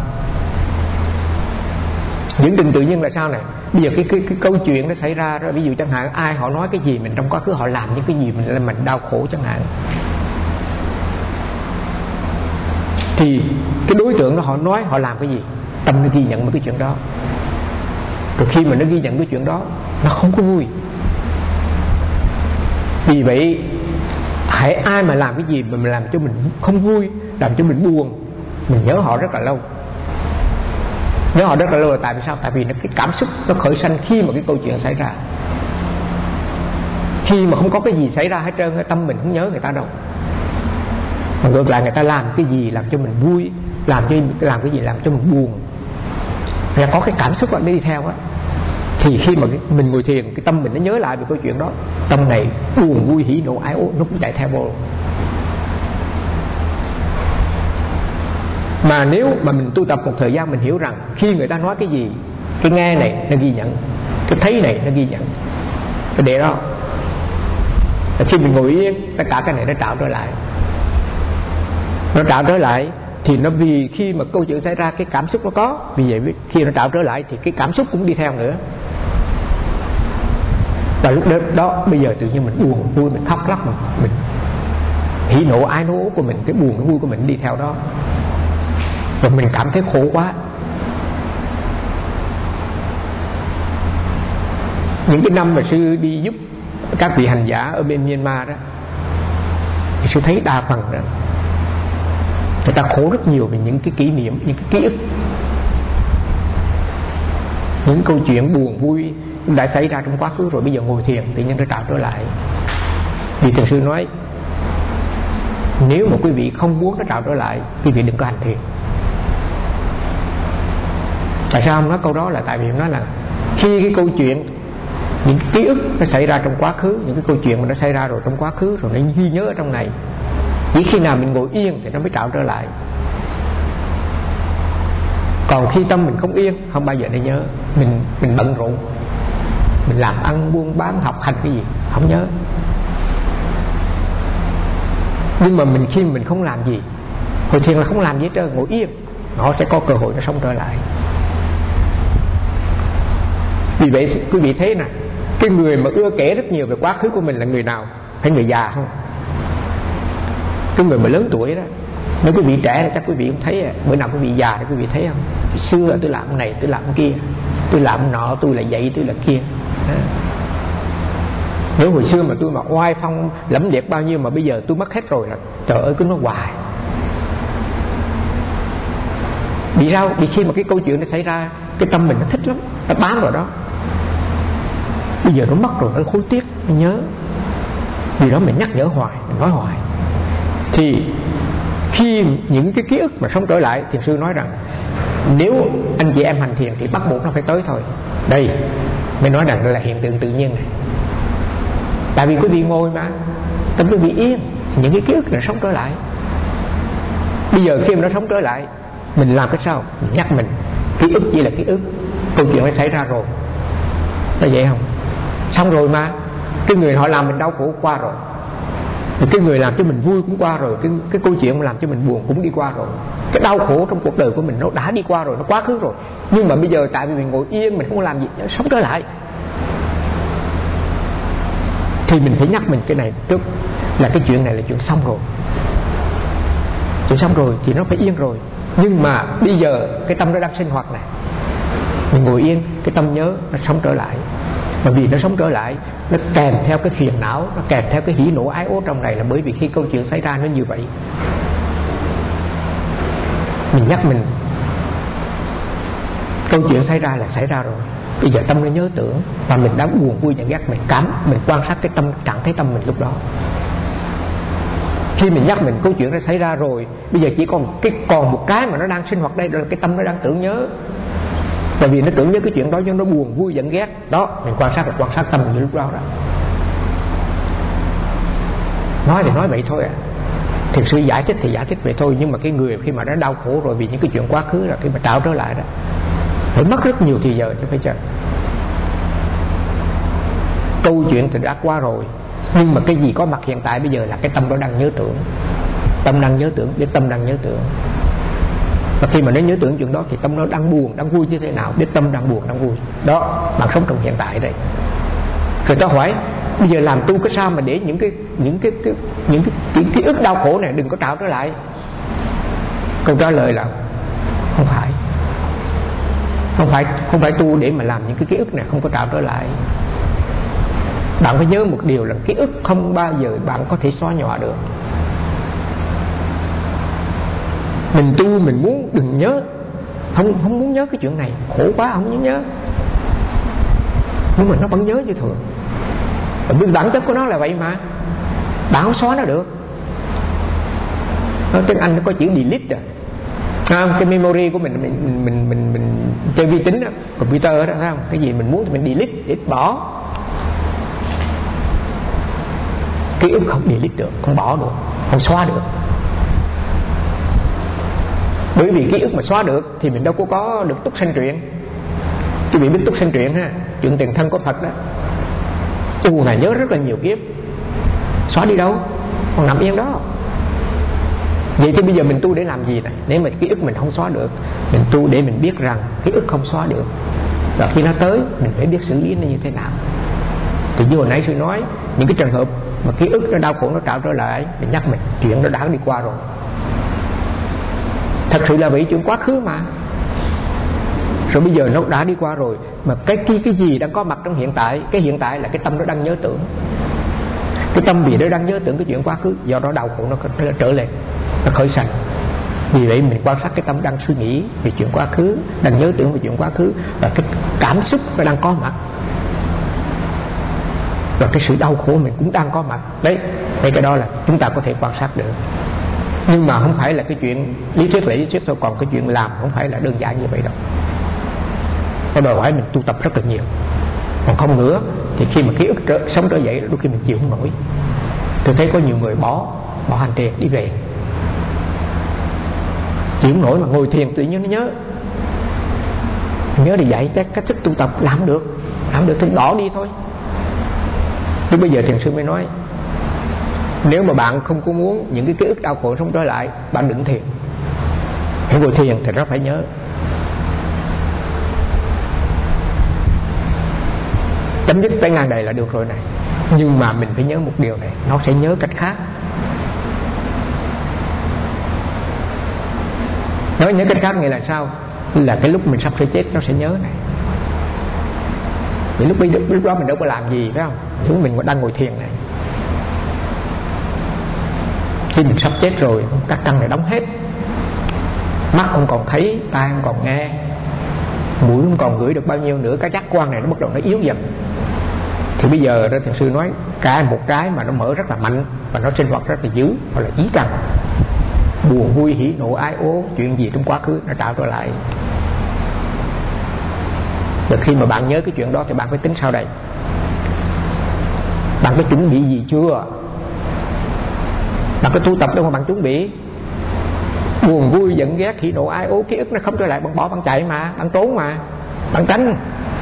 Diễn trình tự nhiên là sao này? Bây giờ cái, cái, cái câu chuyện nó xảy ra đó, ví dụ chẳng hạn ai họ nói cái gì mình trong quá khứ, họ làm những cái gì mình làm mình đau khổ chẳng hạn, thì cái đối tượng đó họ nói, họ làm cái gì, tâm nó ghi nhận một cái chuyện đó. Rồi khi mà nó ghi nhận cái chuyện đó, nó không có vui. Vì vậy hãy ai mà làm cái gì mà mình làm cho mình không vui, làm cho mình buồn, mình nhớ họ rất là lâu. Nhớ họ rất là lâu là tại vì sao? Tại vì nó, cái cảm xúc nó khởi sanh khi mà cái câu chuyện xảy ra. Khi mà không có cái gì xảy ra hết trơn, cái tâm mình không nhớ người ta đâu. Mà ngược lại người ta làm cái gì làm cho mình vui, làm cho làm cái gì làm cho mình buồn, là có cái cảm xúc đó đi theo á, thì khi mà cái, mình ngồi thiền, cái tâm mình nó nhớ lại về câu chuyện đó, tâm này buồn vui hỉ nộ ái ố nó cũng chạy theo vô. Mà nếu mà mình tu tập một thời gian, mình hiểu rằng khi người ta nói cái gì, cái nghe này nó ghi nhận, cái thấy này nó ghi nhận, cái để đó. Và khi mình ngồi yên, tất cả cái này nó trào trở lại, nó trào trở lại thì nó, vì khi mà câu chuyện xảy ra cái cảm xúc nó có, vì vậy khi nó trào trở lại thì cái cảm xúc cũng đi theo nữa. Và lúc đó, đó bây giờ tự nhiên mình buồn vui, mình khóc lóc, mình, mình hỉ nộ ái nố của mình, cái buồn cái vui của mình đi theo đó, và mình cảm thấy khổ quá. Những cái năm mà sư đi giúp các vị hành giả ở bên Myanmar đó, thì sư thấy đa phần đó người ta khổ rất nhiều vì những cái kỷ niệm, những cái ký ức, những câu chuyện buồn vui đã xảy ra trong quá khứ rồi, bây giờ ngồi thiền tự nhiên nó trào trở lại. Vì thiền sư nói, nếu mà quý vị không muốn nó trào trở lại, quý vị đừng có hành thiền. Tại sao ông nói câu đó? Là tại vì nó là khi cái câu chuyện, những cái ký ức nó xảy ra trong quá khứ, những cái câu chuyện mà nó xảy ra rồi trong quá khứ rồi nó ghi nhớ ở trong này, chỉ khi nào mình ngồi yên thì nó mới trào trở lại. Còn khi tâm mình không yên, không bao giờ nó nhớ. Mình mình bận rộn, mình làm ăn buôn bán học hành cái gì không nhớ. Nhưng mà mình khi mình không làm gì, hồi thiền là không làm gì hết trơn, ngồi yên, nó sẽ có cơ hội nó sống trở lại. Vì vậy quý vị thấy nè, cái người mà ưa kể rất nhiều về quá khứ của mình là người nào? Hay người già không? Cái người mà lớn tuổi đó. Nếu quý vị trẻ chắc quý vị cũng thấy, bữa nào quý vị già thì quý vị thấy không? Xưa tôi làm cái này, tôi làm cái kia, tôi làm nọ, tôi là vậy, tôi là kia. Nếu hồi xưa mà tôi mà oai phong lẫm liệt bao nhiêu mà bây giờ tôi mất hết rồi, là trời ơi cứ nói hoài. Vì sao? Vì khi mà cái câu chuyện nó xảy ra, cái tâm mình nó thích lắm, nó bám vào đó. Bây giờ nó mất rồi, nó hối tiếc, nó nhớ. Vì đó mình nhắc nhở hoài, mình nói hoài. Thì khi những cái ký ức mà sống trở lại, thiền sư nói rằng nếu anh chị em hành thiền thì bắt buộc nó phải tới thôi. Đây mới nói rằng đây là hiện tượng tự nhiên này. Tại vì quý vị ngồi mà tâm quý vị yên, những cái ký ức này sống trở lại. Bây giờ khi mà nó sống trở lại, mình làm cái sao? Mình nhắc mình, ký ức chỉ là ký ức, câu chuyện đã xảy ra rồi. Là vậy không? Xong rồi mà. Cái người họ làm mình đau khổ qua rồi, thì cái người làm cho mình vui cũng qua rồi. Cái, cái câu chuyện mà làm cho mình buồn cũng đi qua rồi. Cái đau khổ trong cuộc đời của mình nó đã đi qua rồi, nó quá khứ rồi. Nhưng mà bây giờ tại vì mình ngồi yên, mình không làm gì, nó sống trở lại. Thì mình phải nhắc mình cái này trước, là cái chuyện này là chuyện xong rồi. Chuyện xong rồi thì nó phải yên rồi. Nhưng mà bây giờ cái tâm nó đang sinh hoạt này, mình ngồi yên, cái tâm nhớ nó sống trở lại. Mà vì nó sống trở lại, nó kèm theo cái phiền não, nó kèm theo cái hỉ nộ ái ố trong này, là bởi vì khi câu chuyện xảy ra nó như vậy. Mình nhắc mình, câu chuyện xảy ra là xảy ra rồi. Bây giờ tâm nó nhớ tưởng, và mình đang buồn vui giận ghét, mình cảm, mình quan sát cái tâm, trạng thái tâm mình lúc đó. Khi mình nhắc mình câu chuyện nó xảy ra rồi, bây giờ chỉ còn cái còn một cái mà nó đang sinh hoạt đây, đó là cái tâm nó đang tưởng nhớ. Tại vì nó tưởng nhớ cái chuyện đó, nhưng nó buồn vui giận ghét. Đó, mình quan sát là quan sát tâm mình lúc đó đó. Nói thì nói vậy thôi à. Thực sự giải thích thì giải thích vậy thôi. Nhưng mà cái người khi mà đã đau khổ rồi vì những cái chuyện quá khứ rồi, khi mà trao trở lại đó, phải mất rất nhiều thời giờ chứ phải chờ. Câu chuyện thì đã qua rồi, nhưng mà cái gì có mặt hiện tại bây giờ là cái tâm đó đang nhớ tưởng. Tâm đang nhớ tưởng, biết tâm đang nhớ tưởng. Và khi mà nó nhớ tưởng chuyện đó thì tâm nó đang buồn, đang vui như thế nào, biết tâm đang buồn, đang vui. Đó, bạn sống trong hiện tại đây. Rồi ta hỏi, bây giờ làm tu cái sao mà để những cái những cái, cái những cái, cái ký ức đau khổ này đừng có trào trở lại? Câu trả lời là không phải. Không phải không phải tu để mà làm những cái ký ức này không có trào trở lại. Bạn phải nhớ một điều là ký ức không bao giờ bạn có thể xóa nhòa được. Mình tu mình muốn đừng nhớ, không không muốn nhớ cái chuyện này, khổ quá không muốn nhớ, nhưng mà nó vẫn nhớ như thường. Và biết bản chất của nó là vậy mà, bạn không xóa nó được. Tiếng Anh nó có chữ delete à. À, cái memory của mình mình mình mình mình, mình chơi vi tính đó, computer đó, thấy không? Cái gì mình muốn thì mình delete, để bỏ. Ký ức không delete được, không bỏ được, không xóa được. Bởi vì ký ức mà xóa được thì mình đâu có có được túc sanh truyện. Quý vị biết túc sanh truyện ha, chuyện tiền thân của Phật đó. Tu này nhớ rất là nhiều kiếp, xóa đi đâu, còn nằm yên đó. Vậy thì bây giờ mình tu để làm gì này? Nếu mà ký ức mình không xóa được, mình tu để mình biết rằng ký ức không xóa được, và khi nó tới mình phải biết xử lý nó như thế nào. Thì như hồi nãy sư nói, những cái trường hợp mà ký ức nó đau khổ nó trào trở lại, mình nhắc mình chuyện nó đã đi qua rồi. Thật sự là vậy, chuyện quá khứ mà. Rồi bây giờ nó đã đi qua rồi, mà cái cái cái gì đang có mặt trong hiện tại, cái hiện tại là cái tâm nó đang nhớ tưởng. Cái tâm vì nó đang nhớ tưởng cái chuyện quá khứ, do đó đau khổ nó, nó trở lên, nó khởi sanh. Vì vậy mình quan sát cái tâm đang suy nghĩ về chuyện quá khứ, đang nhớ tưởng về chuyện quá khứ, và cái cảm xúc nó đang có mặt, và cái sự đau khổ mình cũng đang có mặt. Đấy, đấy cái đó là chúng ta có thể quan sát được. Nhưng mà không phải là cái chuyện lý thuyết là lý thuyết thôi, còn cái chuyện làm không phải là đơn giản như vậy đâu. Nó đòi hỏi mình tu tập rất là nhiều. Còn không nữa thì khi mà ký ức trở, sống trở dậy, đôi khi mình chịu không nổi. Tôi thấy có nhiều người bỏ bỏ hành thiền đi về, chịu không nổi mà ngồi thiền tự nhiên nó nhớ. Nhớ thì dạy chắc cách thức tu tập làm được, làm được thì bỏ đi thôi. Chứ bây giờ thiền sư mới nói, nếu mà bạn không có muốn những cái ký ức đau khổ sống trở lại, bạn đừng thiền. Hãy ngồi thiền thì nó phải nhớ. Chấm dứt tới ngang đời là được rồi này. Nhưng mà mình phải nhớ một điều này, nó sẽ nhớ cách khác. Nói nhớ cách khác nghĩa là sao? Là cái lúc mình sắp phải chết nó sẽ nhớ này. Vì lúc, lúc đó mình đâu có làm gì, phải không? Chúng mình đang ngồi thiền này. Khi mình sắp chết rồi, các căn này đóng hết, mắt không còn thấy, tai không còn nghe, mũi không còn ngửi được bao nhiêu nữa, cái giác quan này nó bắt đầu nó yếu dần. Thì bây giờ đó thiền sư nói cả một cái mà nó mở rất là mạnh và nó sinh hoạt rất là dữ, gọi là ý căn. Buồn vui hỉ nộ ái ố, chuyện gì trong quá khứ nó tạo trở lại. Và khi mà bạn nhớ cái chuyện đó thì bạn phải tính sao đây? Bạn có chuẩn bị gì chưa? Bạn có tu tập đâu mà bạn chuẩn bị? Buồn vui giận ghét hỉ nộ ái ố, ký ức nó không trở lại, bạn bỏ bạn chạy mà, bạn trốn mà, bạn tránh.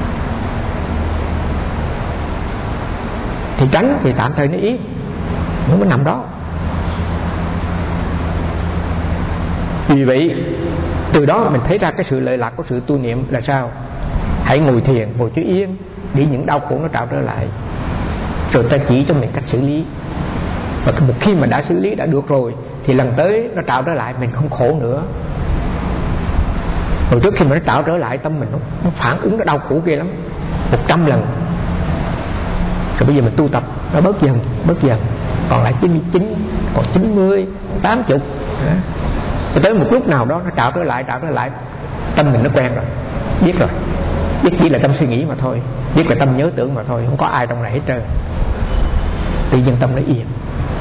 Thì tránh thì tạm thời nó ý, nó mới nằm đó. Vì vậy từ đó mình thấy ra cái sự lợi lạc của sự tu niệm là sao? Hãy ngồi thiền, ngồi cho yên để những đau khổ nó trào trở lại, rồi ta chỉ cho mình cách xử lý. Và một khi mà đã xử lý đã được rồi thì lần tới nó trào trở lại mình không khổ nữa. Rồi trước khi mà nó trào trở lại tâm mình nó, nó phản ứng, nó đau khổ ghê lắm, một trăm lần. Rồi bây giờ mình tu tập nó bớt dần, bớt dần, còn lại chín mươi chín, còn chín mươi, tám mươi. Rồi tới một lúc nào đó nó trào trở lại, trào trở lại, tâm mình nó quen rồi, biết rồi, biết chỉ là tâm suy nghĩ mà thôi, biết là tâm nhớ tưởng mà thôi, không có ai trong này hết trơn. Tự nhiên tâm nó yên.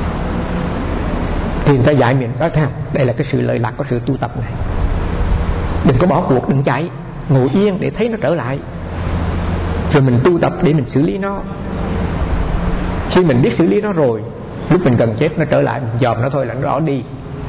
Thì người ta dạy mình đó, thấy không? Đây là cái sự lợi lạc của sự tu tập này. Đừng có bỏ cuộc, đừng chạy, ngồi yên để thấy nó trở lại, rồi mình tu tập để mình xử lý nó. Khi mình biết xử lý nó rồi, lúc mình cần chết nó trở lại, mình dòm nó thôi là nó rõ đi.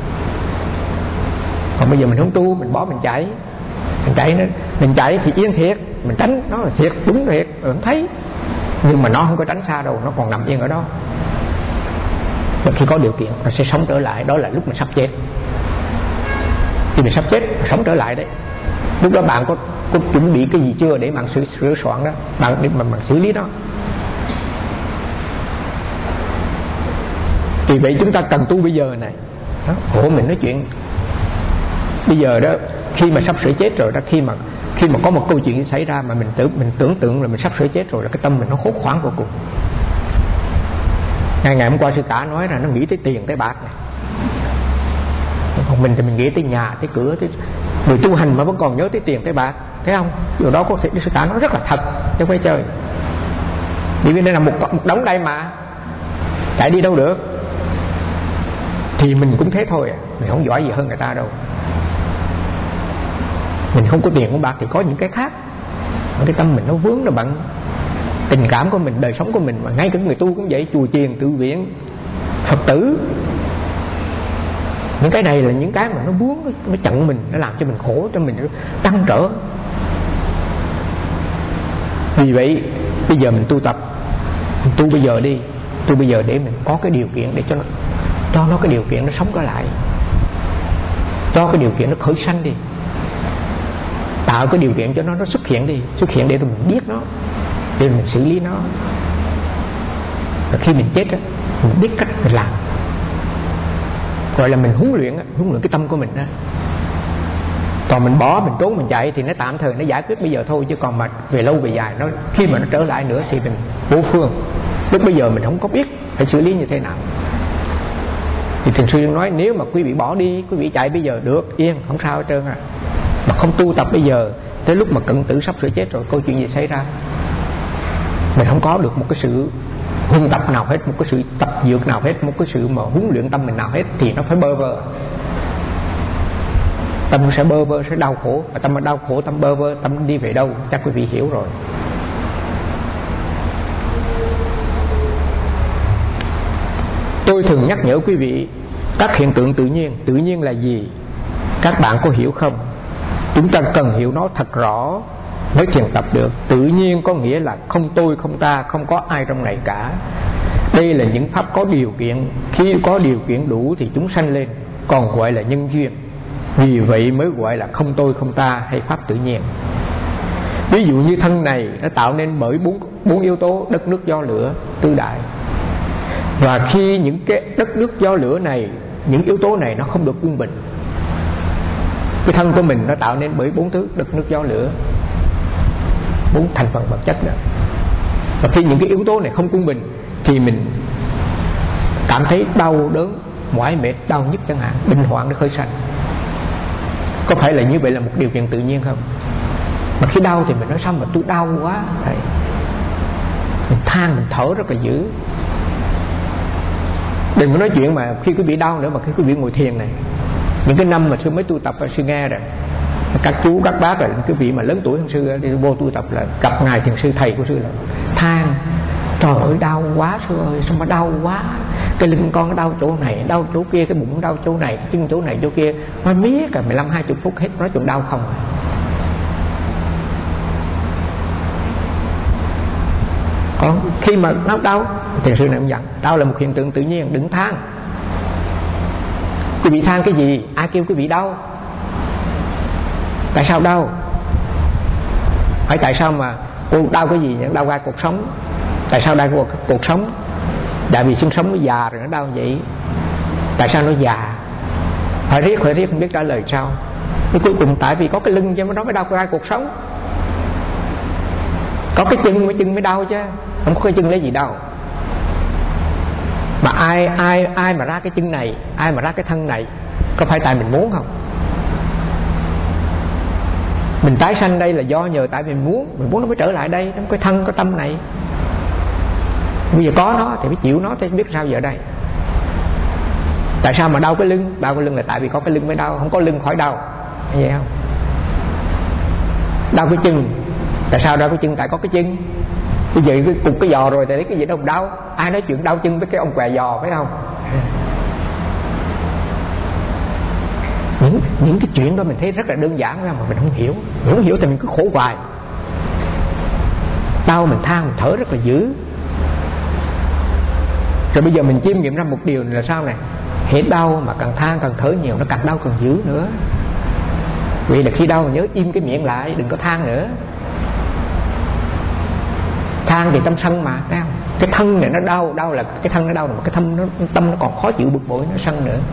Còn bây giờ mình không tu, mình bỏ mình chạy, mình chạy nó, mình chạy thì yên thiệt, mình tránh nó là thiệt, đúng thiệt, rồi không thấy. Nhưng mà nó không có tránh xa đâu, nó còn nằm yên ở đó. Và khi có điều kiện nó sẽ sống trở lại, đó là lúc mình sắp chết. Khi mình sắp chết, sống trở lại đấy. Lúc đó bạn có, có chuẩn bị cái gì chưa để bạn sửa, sửa soạn đó, bạn để mà bạn xử lý nó. Vì vậy chúng ta cần tu bây giờ này. Đó, khổ mình nói chuyện bây giờ đó, khi mà sắp sửa chết rồi đó, khi mà khi mà có một câu chuyện xảy ra mà mình tưởng mình tưởng tượng là mình sắp sửa chết rồi, là cái tâm mình nó hốt hoảng vô cùng. Ngày ngày hôm qua sư cả nói là nó nghĩ tới tiền tới bạc này, còn mình thì mình nghĩ tới nhà tới cửa tới... Người tu hành mà vẫn còn nhớ tới tiền tới bạc, thấy không? Điều đó có thể sư cả nói rất là thật chứ không phải chơi. Vì đây là một, một đống đây mà chạy đi đâu được. Thì mình cũng thế thôi à, mình không giỏi gì hơn người ta đâu. Mình không có tiền không bạc thì có những cái khác. Cái tâm mình nó vướng, nó bận tình cảm của mình, đời sống của mình. Mà ngay cả người tu cũng vậy, chùa chiền, tự viện, Phật tử, những cái này là những cái mà nó vướng, nó chặn mình, nó làm cho mình khổ, cho mình trăn trở. Vì vậy bây giờ mình tu tập, mình tu bây giờ đi, tu bây giờ để mình có cái điều kiện để cho nó, cho nó cái điều kiện nó sống trở lại, cho cái điều kiện nó khởi sanh đi, tạo cái điều kiện cho nó nó xuất hiện đi, xuất hiện để mình biết nó, để mình xử lý nó. Rồi khi mình chết á, mình biết cách mình làm, gọi là mình huấn luyện, huấn luyện cái tâm của mình đó. Còn mình bỏ, mình trốn, mình chạy thì nó tạm thời nó giải quyết bây giờ thôi, chứ còn mà về lâu về dài nó, khi mà nó trở lại nữa thì mình vô phương. Lúc bây giờ mình không có biết phải xử lý như thế nào. Thì thiền sư nói nếu mà quý vị bỏ đi, quý vị chạy bây giờ được, yên, không sao hết trơn à. Mà không tu tập bây giờ, tới lúc mà cận tử sắp sửa chết rồi, câu chuyện gì xảy ra? Mình không có được một cái sự huân tập nào hết, một cái sự tập dược nào hết, một cái sự mà huấn luyện tâm mình nào hết, thì nó phải bơ vơ. Tâm sẽ bơ vơ, sẽ đau khổ. Và tâm đau khổ, tâm bơ vơ, tâm đi về đâu? Chắc quý vị hiểu rồi. Tôi thường nhắc nhở quý vị các hiện tượng tự nhiên. Tự nhiên là gì? Các bạn có hiểu không? Chúng ta cần hiểu nó thật rõ mới thiền tập được. Tự nhiên có nghĩa là không tôi, không ta, không có ai trong này cả. Đây là những pháp có điều kiện. Khi có điều kiện đủ thì chúng sanh lên, còn gọi là nhân duyên. Vì vậy mới gọi là không tôi, không ta hay pháp tự nhiên. Ví dụ như thân này nó tạo nên bởi bốn, bốn yếu tố: đất, nước, gió, lửa, tứ đại. Và khi những cái đất, nước, gió, lửa này, những yếu tố này nó không được quân bình, cái thân của mình nó tạo nên bởi bốn thứ: đất, nước, gió, lửa, bốn thành phần vật chất đó. Và khi những cái yếu tố này không quân bình thì mình cảm thấy đau đớn, mỏi mệt, đau nhức chẳng hạn, bệnh hoạn nó khởi sanh. Có phải là như vậy là một điều kiện tự nhiên không? Mà khi đau thì mình nói sao mà tôi đau quá. Đấy. Mình than, mình thở rất là dữ. Đừng có nói chuyện mà khi quý vị đau nữa, mà khi quý vị ngồi thiền này, những cái năm mà sư mới tu tập sư nghe rồi, các chú các bác rồi, cái vị mà lớn tuổi hơn sư đi vô tu tập là gặp ngài thiền sư thầy của sư là than: trời ơi đau quá sư ơi, sao mà đau quá, cái lưng con nó đau chỗ này, đau chỗ kia, cái bụng đau chỗ này, cái chân chỗ này chỗ kia. Nói miết rồi mười lăm hai chục phút hết nói chuyện đau không. Còn khi mà nó đau, thiền sư này cũng dặn đau là một hiện tượng tự nhiên, đừng than. Quý vị than cái gì? Ai kêu quý vị đau? Tại sao đau? Hỏi tại sao mà cô đau cái gì nhỉ? Đau gai cuộc sống. Tại sao đau cuộc, cuộc sống? Tại vì xương sống nó già rồi nó đau vậy. Tại sao nó già? Hỏi riết hỏi riết không biết trả lời sao. Cái cuối cùng tại vì có cái lưng cho nó mới đau gai cuộc sống. Có cái chân mới chân mới đau chứ, không có cái chân lấy gì đau. Mà ai ai ai mà ra cái chân này, ai mà ra cái thân này, có phải tại mình muốn không? Mình tái sanh đây là do nhờ tại mình muốn, mình muốn nó mới trở lại đây, nó có cái thân có tâm này. Bây giờ có nó thì phải chịu nó, thì biết sao giờ đây. Tại sao mà đau cái lưng? Đau cái lưng là tại vì có cái lưng mới đau, không có lưng khỏi đau, vậy không? Đau cái chân, tại sao đau cái chân? Tại có cái chân. Bây giờ cái cục cái giò rồi thì lấy cái gì đâu mà đau. Ai nói chuyện đau chân với cái ông què giò phải không? Những, những cái chuyện đó mình thấy rất là đơn giản mà mình không hiểu. Mình không hiểu thì mình cứ khổ hoài. Đau mình than mình thở rất là dữ. Rồi bây giờ mình chiêm nghiệm ra một điều là sao này: hết đau mà càng than càng thở nhiều, nó càng đau càng dữ nữa. Vì là khi đau mình nhớ im cái miệng lại, đừng có than nữa. Than thì tâm sân mà, thấy không? Cái thân này nó đau, đau là cái thân nó đau, mà cái tâm nó, tâm nó còn khó chịu bực bội, nó sân nữa.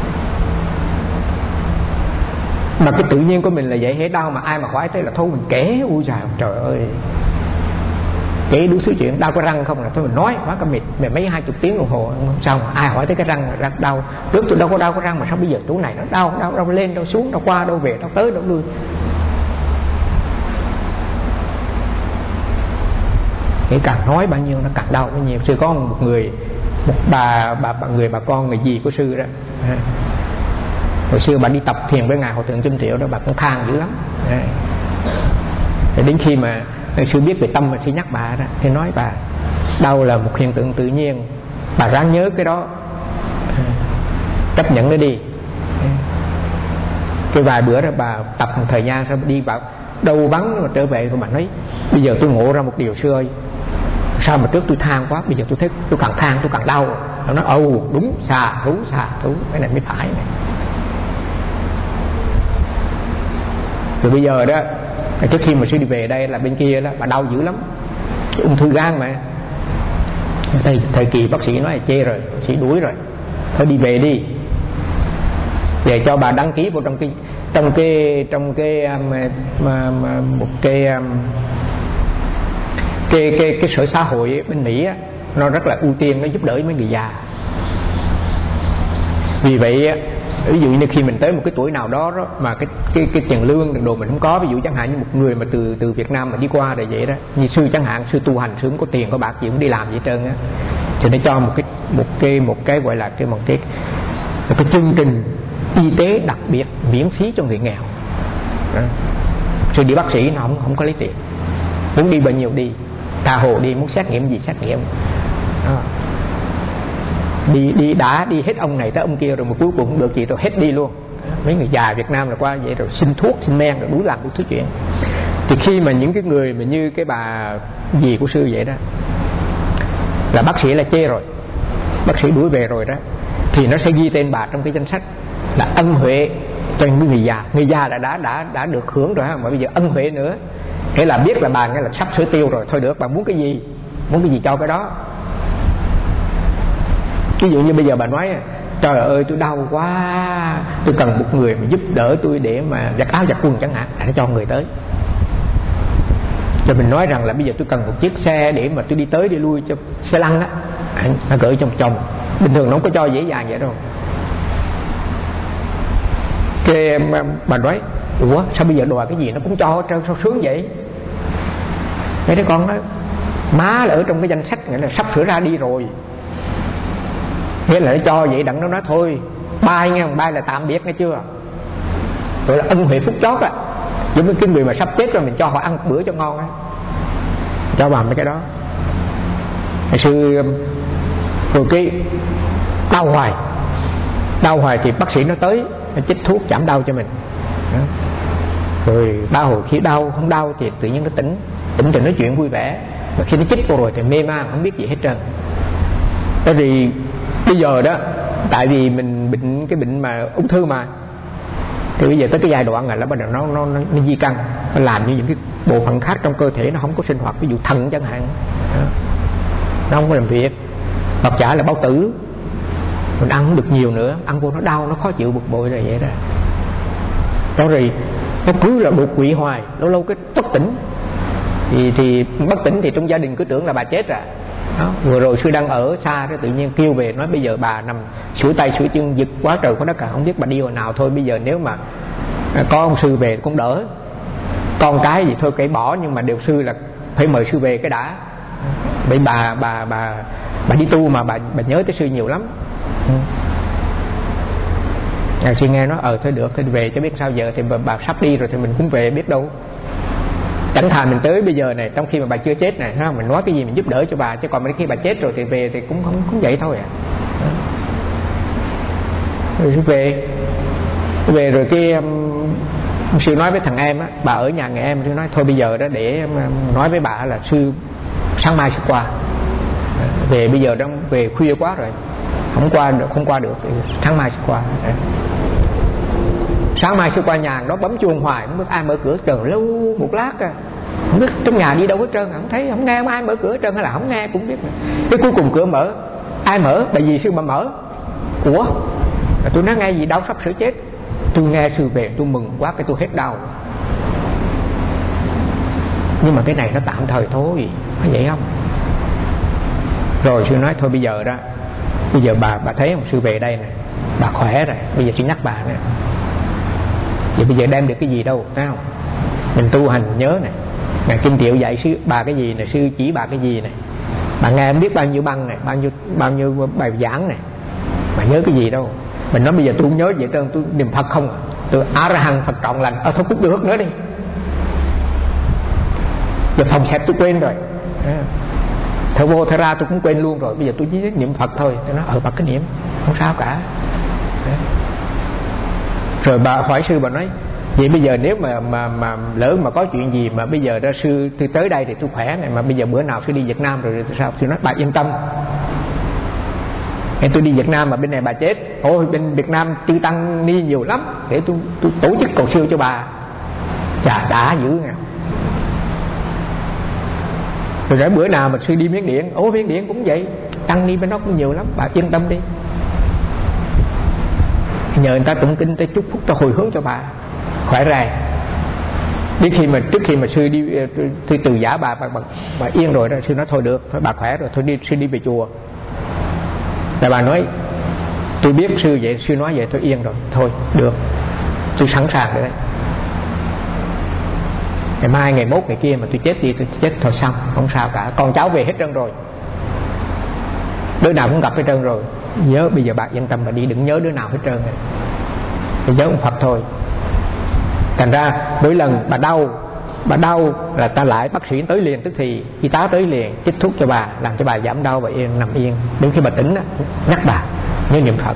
Mà cái tự nhiên của mình là vậy, hễ đau mà ai mà khỏi tới là thôi mình kể, ui trời, trời ơi, kể đủ thứ chuyện. Đau cái răng không là thôi mình nói quá cả mệt, mệt mấy hai chục tiếng đồng hồ xong ai hỏi tới cái răng, răng đau. Trước tôi đâu có đau cái răng mà sao bây giờ chỗ này nó đau, đau, đau lên, đau xuống, đau qua, đau về, đau tới, đau lui. Cái càng nói bao nhiêu nó càng đau bao nhiêu. Sư có một người, một bà, bà, bà người bà con người dì của sư đó. Hồi xưa bà đi tập thiền với ngài Hòa Thượng Kim Triệu đó, bà cũng than dữ lắm. Để đến khi mà sư biết về tâm mà sư nhắc bà đó, thì nói bà đau là một hiện tượng tự nhiên, bà ráng nhớ cái đó, chấp nhận nó đi. Cái vài bữa đó bà tập một thời gian rồi đi vào đâu vắng mà trở về, rồi bà nói bây giờ tôi ngộ ra một điều sư ơi, sao mà trước tôi than quá, bây giờ tôi thấy tôi càng than tôi càng đau. Nó nói ồ đúng, xà thú xà thú, cái này mới phải này. Rồi bây giờ đó, trước khi mà sư đi về đây là bên kia đó bà đau dữ lắm, ung thư gan mà. Thời, thời kỳ bác sĩ nói là chê rồi, bác sĩ đuổi rồi, thôi đi về đi. Về cho bà đăng ký vào trong cái trong cái trong cái mà, mà, mà một cái cái cái cái sở xã hội bên Mỹ á, nó rất là ưu tiên, nó giúp đỡ mấy người già. Vì vậy ví dụ như khi mình tới một cái tuổi nào đó, đó mà cái cái cái tiền lương đồ mình không có, ví dụ chẳng hạn như một người mà từ từ Việt Nam mà đi qua rồi vậy đó, như sư chẳng hạn, sư tu hành, sư không có tiền có bạc gì cũng đi làm vậy trơn á, thì nó cho một cái một cái một cái gọi là cái một cái một cái chương trình y tế đặc biệt miễn phí cho người nghèo. Đó. Sư đi bác sĩ nó không không có lấy tiền, muốn đi bao nhiêu đi, tha hồ đi, muốn xét nghiệm gì xét nghiệm. Đó. đi đi đã đi hết ông này tới ông kia rồi mà cuối cùng không được gì tôi hết đi luôn. Mấy người già Việt Nam là qua vậy rồi xin thuốc xin men rồi đủ làm đủ thứ chuyện. Thì khi mà những cái người mà như cái bà dì của sư vậy đó là bác sĩ là chê rồi, bác sĩ đuổi về rồi đó, thì nó sẽ ghi tên bà trong cái danh sách là ân huệ cho những người già. Người già là đã đã đã được hưởng rồi, mà bây giờ ân huệ nữa, nghĩa là biết là bà nghe là sắp sửa tiêu rồi, thôi được, bà muốn cái gì, muốn cái gì cho cái đó. Ví dụ như bây giờ bà nói trời ơi tôi đau quá, tôi cần một người mà giúp đỡ tôi để mà giặt áo giặt quần chẳng hạn, nó cho người tới. Cho mình nói rằng là bây giờ tôi cần một chiếc xe để mà tôi đi tới đi lui cho xe lăn á, nó gửi cho một chồng. Bình thường nó không có cho dễ dàng vậy đâu. Cái bà nói ủa sao bây giờ đòi cái gì nó cũng cho hết trơn, sao sướng vậy? Mấy đứa con nói má là ở trong cái danh sách nghĩa là sắp sửa ra đi rồi, nghĩa là nó cho vậy đặng nó nói thôi bye nghe, bye là tạm biệt nghe chưa, gọi là ân huệ phút chót á. Giống như cái người mà sắp chết rồi mình cho họ ăn một bữa cho ngon á, cho vào mấy cái đó. Hồi xưa rồi cái đau hoài đau hoài thì bác sĩ nó tới nó chích thuốc giảm đau cho mình đó. Rồi đau hồi khi đau không đau thì tự nhiên nó tỉnh tỉnh thì nói chuyện vui vẻ, mà khi nó chích vô rồi thì mê man không biết gì hết trơn. Thế thì bây giờ đó, tại vì mình bệnh cái bệnh mà ung thư mà, thì bây giờ tới cái giai đoạn này là bắt đầu nó nó nó, nó di căn, nó làm như những cái bộ phận khác trong cơ thể nó không có sinh hoạt, ví dụ thận chẳng hạn đó. Nó không có làm việc, hoặc chả là bao tử mình ăn không được nhiều nữa, ăn vô nó đau, nó khó chịu bực bội rồi vậy đó. Đó rồi nó cứ là đột quỵ hoài, lâu lâu cái bất tỉnh thì thì bất tỉnh thì trong gia đình cứ tưởng là bà chết rồi đó. Vừa rồi sư đang ở xa đó tự nhiên kêu về nói bây giờ bà nằm sủi tay sủi chân giật quá trời có đất cả, không biết bà đi hồi nào. Thôi bây giờ nếu mà có ông sư về cũng đỡ, con cái gì thôi kệ bỏ, nhưng mà điều sư là phải mời sư về cái đã. Bởi bà bà bà bà đi tu mà bà bà nhớ tới sư nhiều lắm. À, sư nghe nói ờ thôi được, thôi về chứ biết sao giờ, thì bà, bà sắp đi rồi thì mình cũng về biết đâu. Chẳng thà mình tới bây giờ này, trong khi mà bà chưa chết này, ha, mình nói cái gì mình giúp đỡ cho bà, chứ còn khi bà chết rồi thì về thì cũng không cũng vậy thôi à. Rồi về về rồi cái um, sư nói với thằng em á, bà ở nhà người em, sư nói thôi bây giờ đó để um, nói với bà là sư sáng mai sẽ qua. Về bây giờ đang về khuya quá rồi, không qua được, không qua được, sáng mai sẽ qua. Sáng mai sư qua nhà đó bấm chuông hoài không biết ai mở cửa, chờ lâu một lát à, không biết trong nhà đi đâu hết trơn, không thấy, không nghe ai mở cửa hết trơn, hay là không nghe cũng biết. Cái cuối cùng cửa mở, ai mở? Tại vì sư mà mở. Ủa tôi nói nghe gì đau sắp sửa chết. Tôi nghe sư về tôi mừng quá, cái tôi hết đau. Nhưng mà cái này nó tạm thời thôi, phải vậy không? Rồi sư nói thôi bây giờ đó, bây giờ bà bà thấy ông sư về đây nè, bà khỏe rồi, bây giờ sư nhắc bà nè. Vậy bây giờ đem được cái gì đâu, thấy không? Mình tu hành nhớ này, Ngài Kim Triệu dạy sư bà cái gì này, sư chỉ bà cái gì này, bà nghe em biết bao nhiêu băng này, bao nhiêu bao nhiêu bài giảng này, bà nhớ cái gì đâu. Mình nói bây giờ tôi không nhớ vậy trơn, tôi niệm Phật không à, tôi A Ra Hằng Phật trọn lành, ờ thôi cũng được nữa đi. Giờ phòng xẹp tôi quên rồi, thở vô thở ra tôi cũng quên luôn rồi, bây giờ tôi chỉ niệm Phật thôi. Tôi nói ờ bà cứ niệm không sao cả. Rồi bà hỏi sư, bà nói vậy bây giờ nếu mà mà mà lỡ mà có chuyện gì mà bây giờ ra sư tôi tới đây thì tôi khỏe này, mà bây giờ bữa nào sư đi Việt Nam rồi thì sao? Sư nói bà yên tâm, em tôi đi Việt Nam mà bên này bà chết, ôi bên Việt Nam chư tăng ni nhiều lắm, để tôi tôi tổ chức cầu siêu cho bà. Chà đã dữ nha. Rồi rồi bữa nào mà sư đi Miến Điện, ôi Miến Điện cũng vậy, tăng ni bên đó cũng nhiều lắm, bà yên tâm đi. Nhờ người ta tụng kinh, ta chúc phúc, ta hồi hướng cho bà khỏe ra. Đến khi mà trước khi mà sư đi tôi từ giả bà, bà, bà bà yên rồi đó, sư nói thôi được, thôi bà khỏe rồi, thôi đi sư đi về chùa. Là bà nói tôi biết sư vậy, sư nói vậy thôi yên rồi, thôi được, tôi sẵn sàng rồi đấy. Ngày mai ngày mốt ngày kia mà tôi chết đi tôi chết thôi xong, không sao cả, con cháu về hết trơn rồi, đứa nào cũng gặp hết trơn rồi. Nhớ bây giờ bà yên tâm, bà đi đừng nhớ đứa nào hết trơn này, bà nhớ ông Phật thôi. Thành ra mỗi lần bà đau bà đau là ta lại bác sĩ tới liền, tức thì y tá tới liền chích thuốc cho bà, làm cho bà giảm đau, bà yên nằm yên. Đến khi bà tỉnh nhắc bà nhớ niệm Phật.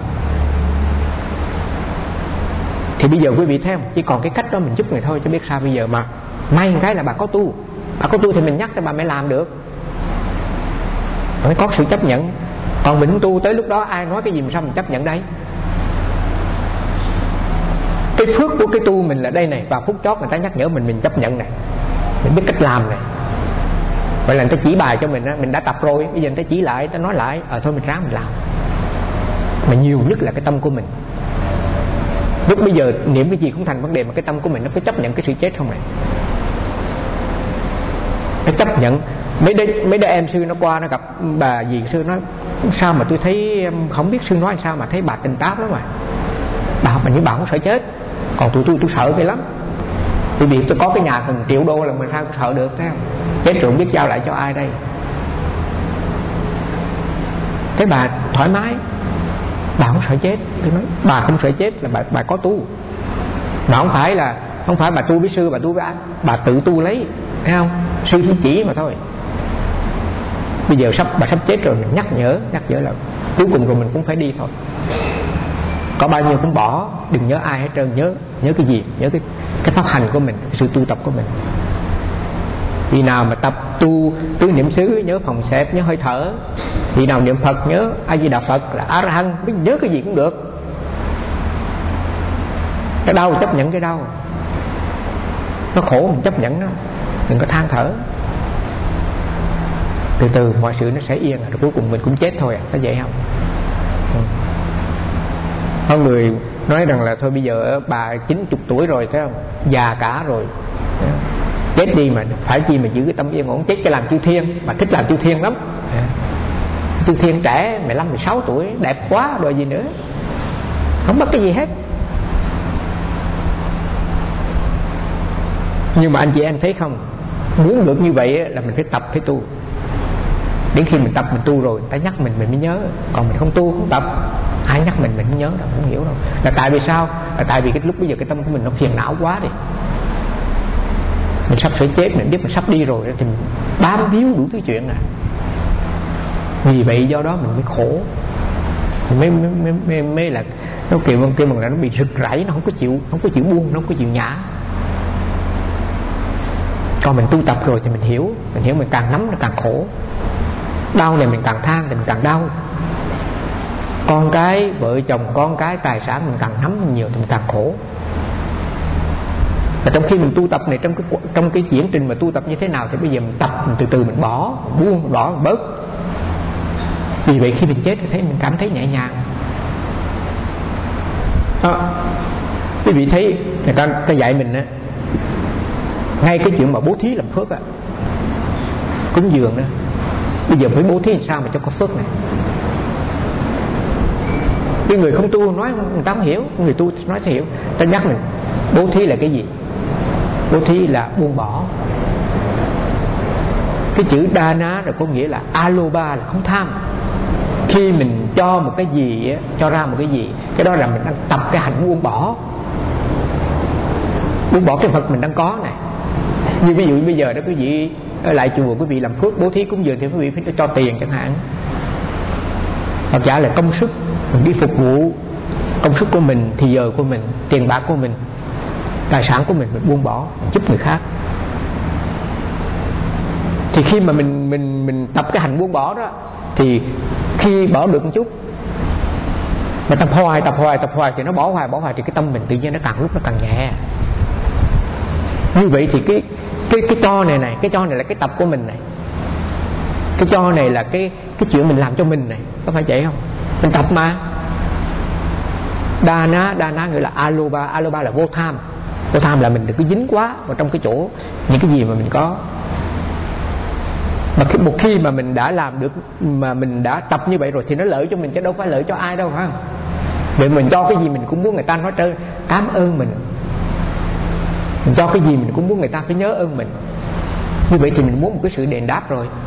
Thì bây giờ quý vị thấy không, chỉ còn cái cách đó mình giúp người thôi, chứ biết sao bây giờ. Mà may một cái là bà có tu, bà có tu thì mình nhắc cho bà mới làm được, mới có sự chấp nhận. Còn mình tu tới lúc đó ai nói cái gì mà sao mình chấp nhận đây? Cái phước của cái tu mình là đây này, vào phút chót người ta nhắc nhở mình, mình chấp nhận này, mình biết cách làm này. Vậy là người ta chỉ bài cho mình á, mình đã tập rồi, bây giờ người ta chỉ lại, người ta nói lại, ờ thôi mình ráng mình làm. Mà nhiều nhất là cái tâm của mình. Lúc bây giờ niệm cái gì cũng thành vấn đề, mà cái tâm của mình nó có chấp nhận cái sự chết không này? Nó chấp nhận. Mấy đứa, mấy đứa em sư nó qua nó gặp bà dì sư nói sao mà tôi thấy không biết sư nói sao mà thấy bà tình táp lắm mà bà mà những bà không sợ chết, còn tụi tôi tôi sợ vậy lắm. Bởi vì tôi có cái nhà từng triệu đô là mình sao sợ được, thấy không? Chết rồi không biết giao lại cho ai đây. Thế bà thoải mái, bà không sợ chết. Tôi nói bà không sợ chết là bà, bà có tu. Mà không phải là không phải bà tu với sư, bà tu với ai, bà tự tu lấy, thấy không? Sư chỉ chỉ mà thôi. Bây giờ sắp bà sắp chết rồi, mình nhắc nhở nhắc nhở là cuối cùng rồi mình cũng phải đi thôi. Có bao nhiêu cũng bỏ, đừng nhớ ai hết trơn. Nhớ nhớ cái gì? Nhớ cái cái pháp hành của mình, cái sự tu tập của mình. Vì nào mà tập tu tứ niệm xứ, nhớ phòng xẹp, nhớ hơi thở. Vì nào niệm Phật, nhớ A Di Đà Phật là A La Hán, biết nhớ cái gì cũng được. Cái đau chấp nhận cái đau, nó khổ mình chấp nhận nó, đừng có than thở. Từ từ mọi sự nó sẽ yên, rồi cuối cùng mình cũng chết thôi à, có vậy không? Ừ. Có người nói rằng là thôi bây giờ bà chín mươi tuổi rồi, thấy không? Già cả rồi, chết đi mà phải chi mà giữ cái tâm yên ổn, chết cái làm chư thiên, mà thích làm chư thiên lắm. Chư thiên trẻ mười lăm mười sáu tuổi đẹp quá rồi gì nữa, không mất cái gì hết. Nhưng mà anh chị em thấy không, muốn được như vậy là mình phải tập, phải tu. Đến khi mình tập mình tu rồi, người ta nhắc mình mình mới nhớ. Còn mình không tu không tập, ai nhắc mình mình không nhớ đâu, không hiểu đâu. Là tại vì sao? Là tại vì cái lúc bây giờ cái tâm của mình nó phiền não quá đi. Mình sắp sửa chết, mình biết mình sắp đi rồi thì mình bám víu đủ thứ chuyện à. Vì vậy do đó mình mới khổ, mình mới mới mới, mới, mới là nó kiểu kêu bằng là nó bị rực rẫy, nó không có chịu không có chịu buông, nó không có chịu nhả. Còn mình tu tập rồi thì mình hiểu, mình hiểu mình càng nắm nó càng khổ. Đau này mình càng than thì mình càng đau. Con cái, vợ chồng, con cái, tài sản mình càng nắm nhiều thì mình càng khổ. Và trong khi mình tu tập này, trong cái trong cái diễn trình mà tu tập như thế nào thì bây giờ mình tập, mình từ từ mình bỏ, mình buông, mình bỏ, mình bớt. Vì vậy khi mình chết thì thấy mình cảm thấy nhẹ nhàng. À, quý vị thấy người ta, ta dạy mình á, ngay cái chuyện mà bố thí làm phước á, cúng dường đó, bây giờ phải bố thí làm sao mà cho có phước này. Cái người không tu nói người ta không hiểu, người tu nói thì hiểu. Ta nhắc mình bố thí là cái gì? Bố thí là buông bỏ. Cái chữ đa ná là có nghĩa là aloba, là không tham. Khi mình cho một cái gì, cho ra một cái gì, cái đó là mình đang tập cái hành buông bỏ. Buông bỏ cái vật mình đang có này. Như ví dụ bây giờ đó quý vị ở lại chùa, quý vị làm phước bố thí cúng dường thì quý vị phải cho tiền chẳng hạn, hoặc giả là công sức mình đi phục vụ, công sức của mình, thì giờ của mình, tiền bạc của mình, tài sản của mình, mình buông bỏ, mình giúp người khác. Thì khi mà mình mình mình tập cái hành buông bỏ đó, thì khi bỏ được một chút mà tập hoài tập hoài tập hoài thì nó bỏ hoài bỏ hoài thì cái tâm mình tự nhiên nó càng lúc nó càng nhẹ. Như vậy thì cái cái cái cho này này, cái cho này là cái tập của mình này, cái cho này là cái cái chuyện mình làm cho mình này, có phải vậy không? Mình tập mà. Đa ná, đa ná nghĩa là aloba, aloba là vô tham. Vô tham là mình đừng có dính quá vào trong cái chỗ những cái gì mà mình có. Mà khi, một khi mà mình đã làm được, mà mình đã tập như vậy rồi thì nó lợi cho mình chứ đâu phải lợi cho ai đâu, phải không? Vậy mình cho cái gì mình cũng muốn người ta nói trơn cảm ơn mình. Mình cho cái gì mình cũng muốn người ta phải nhớ ơn mình. Như vậy thì mình muốn một cái sự đền đáp rồi.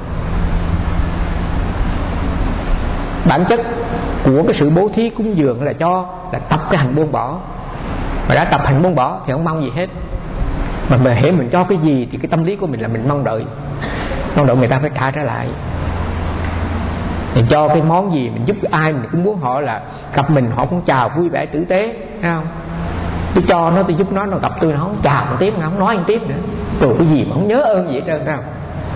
Bản chất của cái sự bố thí cúng dường là cho, là tập cái hành buông bỏ. Mà đã tập hành buông bỏ thì không mong gì hết. Mà mà hễ mình cho cái gì thì cái tâm lý của mình là mình mong đợi, mong đợi người ta phải trả trở lại. Mình cho cái món gì, mình giúp ai mình cũng muốn họ là gặp mình họ cũng chào vui vẻ tử tế, thấy không? Tôi cho nó, tôi giúp nó, nó gặp tôi nó không chào một tiếng, nó không nói một tiếng nữa. Rồi cái gì mà không nhớ ơn gì hết trơn, thấy không?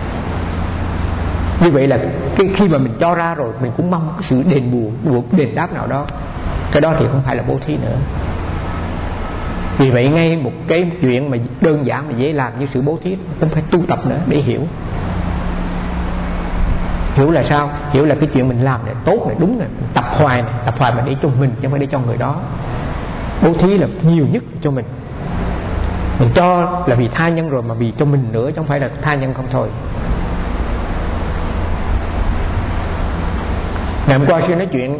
Như vậy là cái, khi mà mình cho ra rồi mình cũng mong cái sự đền bù, đền đáp nào đó. Cái đó thì không phải là bố thí nữa. Vì vậy ngay một cái chuyện mà đơn giản mà dễ làm như sự bố thí cũng phải tu tập nữa để hiểu. Hiểu là sao? Hiểu là cái chuyện mình làm này tốt này, đúng này, tập hoài này, tập hoài mà để cho mình chứ không phải để cho người đó. Bố thí là nhiều nhất cho mình. Mình cho là vì tha nhân rồi mà vì cho mình nữa chứ không phải là tha nhân không thôi. Ngày hôm qua sư nói chuyện,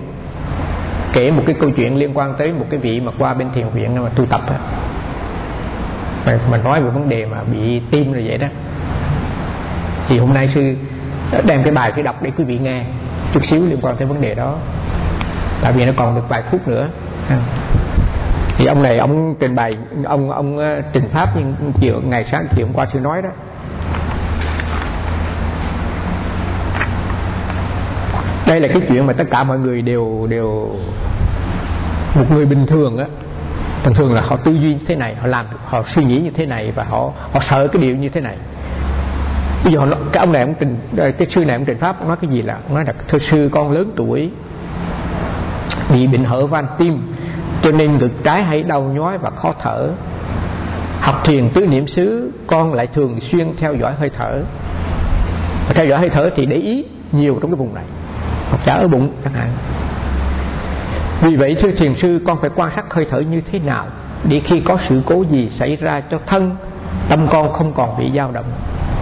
kể một cái câu chuyện liên quan tới một cái vị mà qua bên thiền viện mà tu tập á. mà, mà nói về vấn đề mà bị tim rồi vậy đó. Thì hôm nay sư đem cái bài sư đọc để quý vị nghe chút xíu liên quan tới vấn đề đó, tại vì nó còn được vài phút nữa. Thì ông này ông trình bày, ông ông trình pháp nhưng chiều ngày sáng chiều hôm qua sư nói đó. Đây là cái chuyện mà tất cả mọi người đều đều một người bình thường á, thường thường là họ tư duy như thế này, họ làm, họ suy nghĩ như thế này và họ họ sợ cái điều như thế này. Bây giờ họ, cái ông này ông trình, cái sư này ông trình pháp ông nói cái gì là ông nói là thưa sư, con lớn tuổi bị bệnh hở van tim cho nên ngực trái hay đau nhói và khó thở. Học thiền tứ niệm xứ con lại thường xuyên theo dõi hơi thở, và theo dõi hơi thở thì để ý nhiều trong cái vùng này, hoặc chả ở bụng chẳng hạn. Vì vậy thưa thiền sư, con phải quan sát hơi thở như thế nào để khi có sự cố gì xảy ra cho thân, tâm con không còn bị dao động.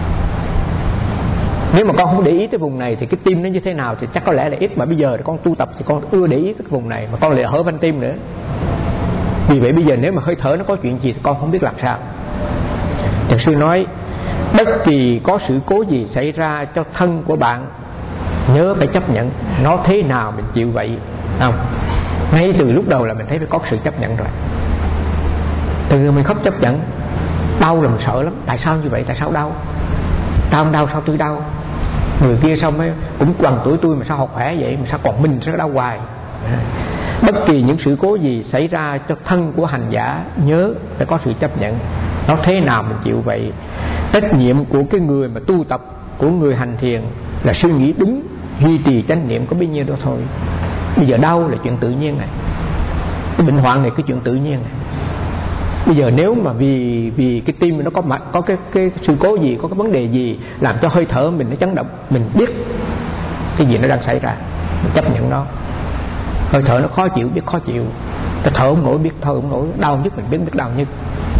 Nếu mà con không để ý tới vùng này thì cái tim nó như thế nào thì chắc có lẽ là ít, mà bây giờ con tu tập thì con ưa để ý tới cái vùng này, mà con lại hở van tim nữa. Vì vậy bây giờ nếu mà hơi thở nó có chuyện gì thì con không biết làm sao. Thiền sư nói bất kỳ có sự cố gì xảy ra cho thân của bạn, nhớ phải chấp nhận nó thế nào mình chịu vậy, không? Ngay từ lúc đầu là mình thấy phải có sự chấp nhận rồi. Từ mình không chấp nhận, đau là mình sợ lắm. Tại sao như vậy? Tại sao đau? Tao không đau sao tôi đau? Người kia sao mới cũng bằng tuổi tôi mà sao họ khỏe vậy, mà sao còn mình sao đau hoài? Bất kỳ những sự cố gì xảy ra cho thân của hành giả, nhớ phải có sự chấp nhận nó thế nào mình chịu vậy. Trách nhiệm của cái người mà tu tập, của người hành thiền là suy nghĩ đúng, duy trì chánh niệm có bấy nhiêu đó thôi. Bây giờ đau là chuyện tự nhiên này, cái bệnh hoạn này cái chuyện tự nhiên này. Bây giờ nếu mà vì vì cái tim nó có mặt, có cái cái sự cố gì, có cái vấn đề gì làm cho hơi thở mình nó chấn động, mình biết cái gì nó đang xảy ra, mình chấp nhận nó. Hơi thở nó khó chịu biết khó chịu, cái thở không nổi biết thở không nổi, đau nhất mình biết biết đau nhất.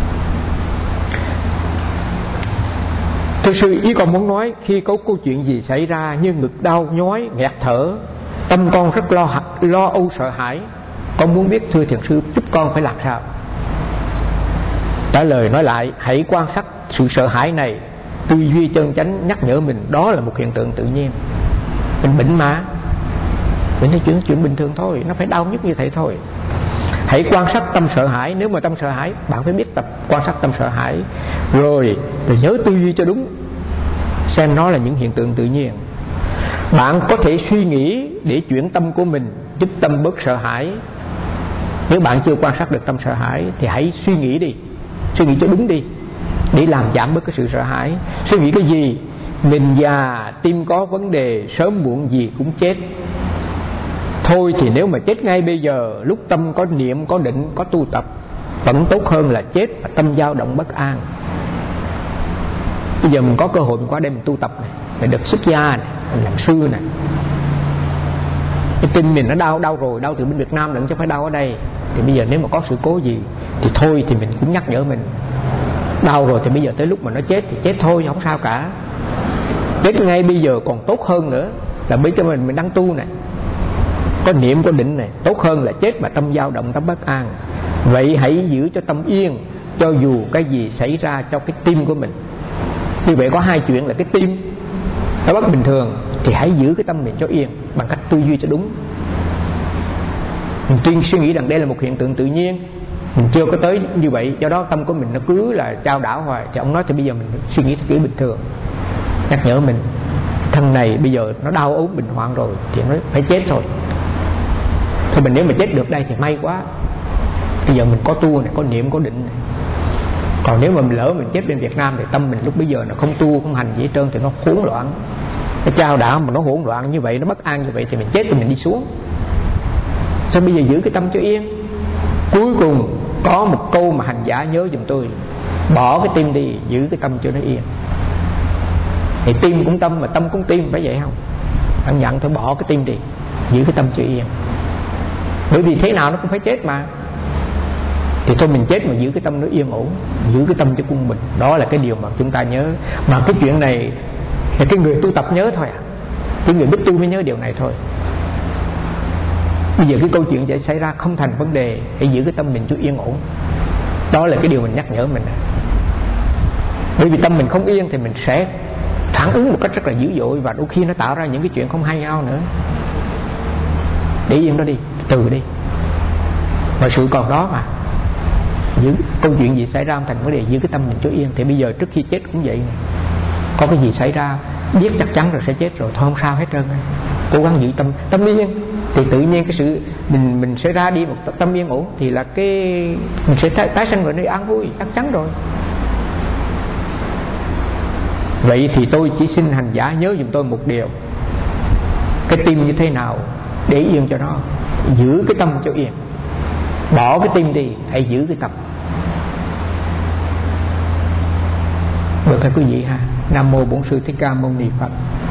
Thưa sư, ý con muốn nói khi có câu chuyện gì xảy ra như ngực đau nhói, nghẹt thở, tâm con rất lo lo âu sợ hãi, con muốn biết thưa thiền sư giúp con phải làm sao? Trả lời nói lại, hãy quan sát sự sợ hãi này, tư duy chân chánh nhắc nhở mình đó là một hiện tượng tự nhiên. Mình bệnh mà, bệnh là chuyện chuyện bình thường thôi, nó phải đau nhất như thế thôi. Hãy quan sát tâm sợ hãi. Nếu mà tâm sợ hãi, bạn phải biết tập quan sát tâm sợ hãi, rồi rồi nhớ tư duy cho đúng, xem nó là những hiện tượng tự nhiên. Bạn có thể suy nghĩ để chuyển tâm của mình, giúp tâm bớt sợ hãi. Nếu bạn chưa quan sát được tâm sợ hãi thì hãy suy nghĩ đi, suy nghĩ cho đúng đi, để làm giảm bớt cái sự sợ hãi. Suy nghĩ cái gì? Mình già, tim có vấn đề, sớm muộn gì cũng chết. Thôi thì nếu mà chết ngay bây giờ, lúc tâm có niệm, có định, có tu tập, vẫn tốt hơn là chết và tâm dao động bất an. Bây giờ mình có cơ hội mình qua đây mình tu tập này, mình được xuất gia này, mình làm sư này. Cái tim mình nó đau, đau rồi, đau từ bên Việt Nam lẫn chứ phải đau ở đây. Thì bây giờ nếu mà có sự cố gì thì thôi thì mình cũng nhắc nhở mình. Đau rồi thì bây giờ tới lúc mà nó chết thì chết thôi, không sao cả. Chết ngay bây giờ còn tốt hơn nữa là bây giờ mình mình đang tu này, có niệm có định này, tốt hơn là chết mà tâm dao động, tâm bất an. Vậy hãy giữ cho tâm yên, cho dù cái gì xảy ra cho cái tim của mình. Như vậy có hai chuyện là cái tim nó bất bình thường thì hãy giữ cái tâm mình cho yên bằng cách tư duy cho đúng. Mình tuyên suy nghĩ rằng đây là một hiện tượng tự nhiên, mình chưa có tới như vậy, do đó tâm của mình nó cứ là trao đảo hoài. Thì ông nói thì bây giờ mình suy nghĩ theo kiểu bình thường, nhắc nhở mình thân này bây giờ nó đau ốm bệnh hoạn rồi thì nó phải chết rồi. Thôi mình nếu mà chết được đây thì may quá, bây giờ mình có tu này, có niệm, có định này. Còn nếu mà mình lỡ mình chết bên Việt Nam thì tâm mình lúc bây giờ nó không tu, không hành gì hết trơn thì nó hỗn loạn. Nó trao đảo mà nó hỗn loạn như vậy, nó bất an như vậy thì mình chết thì mình đi xuống. Sao bây giờ giữ cái tâm cho yên. Cuối cùng có một câu mà hành giả nhớ giùm tôi: bỏ cái tim đi, giữ cái tâm cho nó yên. Thì tim cũng tâm mà tâm cũng tim, phải vậy không? Bạn nhận thôi, bỏ cái tim đi, giữ cái tâm cho yên. Bởi vì thế nào nó cũng phải chết mà. Thì thôi mình chết mà giữ cái tâm nó yên ổn, giữ cái tâm cho quân mình. Đó là cái điều mà chúng ta nhớ. Mà cái chuyện này thì cái người tu tập nhớ thôi à, cái người biết tu mới nhớ điều này thôi. Bây giờ cái câu chuyện xảy ra không thành vấn đề, hãy giữ cái tâm mình cho yên ổn. Đó là cái điều mình nhắc nhở mình. Bởi vì tâm mình không yên thì mình sẽ phản ứng một cách rất là dữ dội, và đôi khi nó tạo ra những cái chuyện không hay nhau nữa. Để yên đó đi, từ đi, mọi sự còn đó mà. Giữ câu chuyện gì xảy ra không thành vấn đề, giữ cái tâm mình cho yên. Thì bây giờ trước khi chết cũng vậy này. Có cái gì xảy ra biết chắc chắn rồi sẽ chết rồi, thôi không sao hết trơn. Cố gắng giữ tâm tâm yên thì tự nhiên cái sự mình mình sẽ ra đi một tâm yên ổn, thì là cái mình sẽ tái, tái sanh vào nơi an vui chắc chắn rồi. Vậy thì tôi chỉ xin hành giả nhớ giùm tôi một điều: cái tim như thế nào để yên cho nó, giữ cái tâm cho yên. Bỏ cái tim đi, hãy giữ cái tâm. Được hay quý vị ha. Nam mô Bổn Sư Thích Ca Mâu Ni Phật.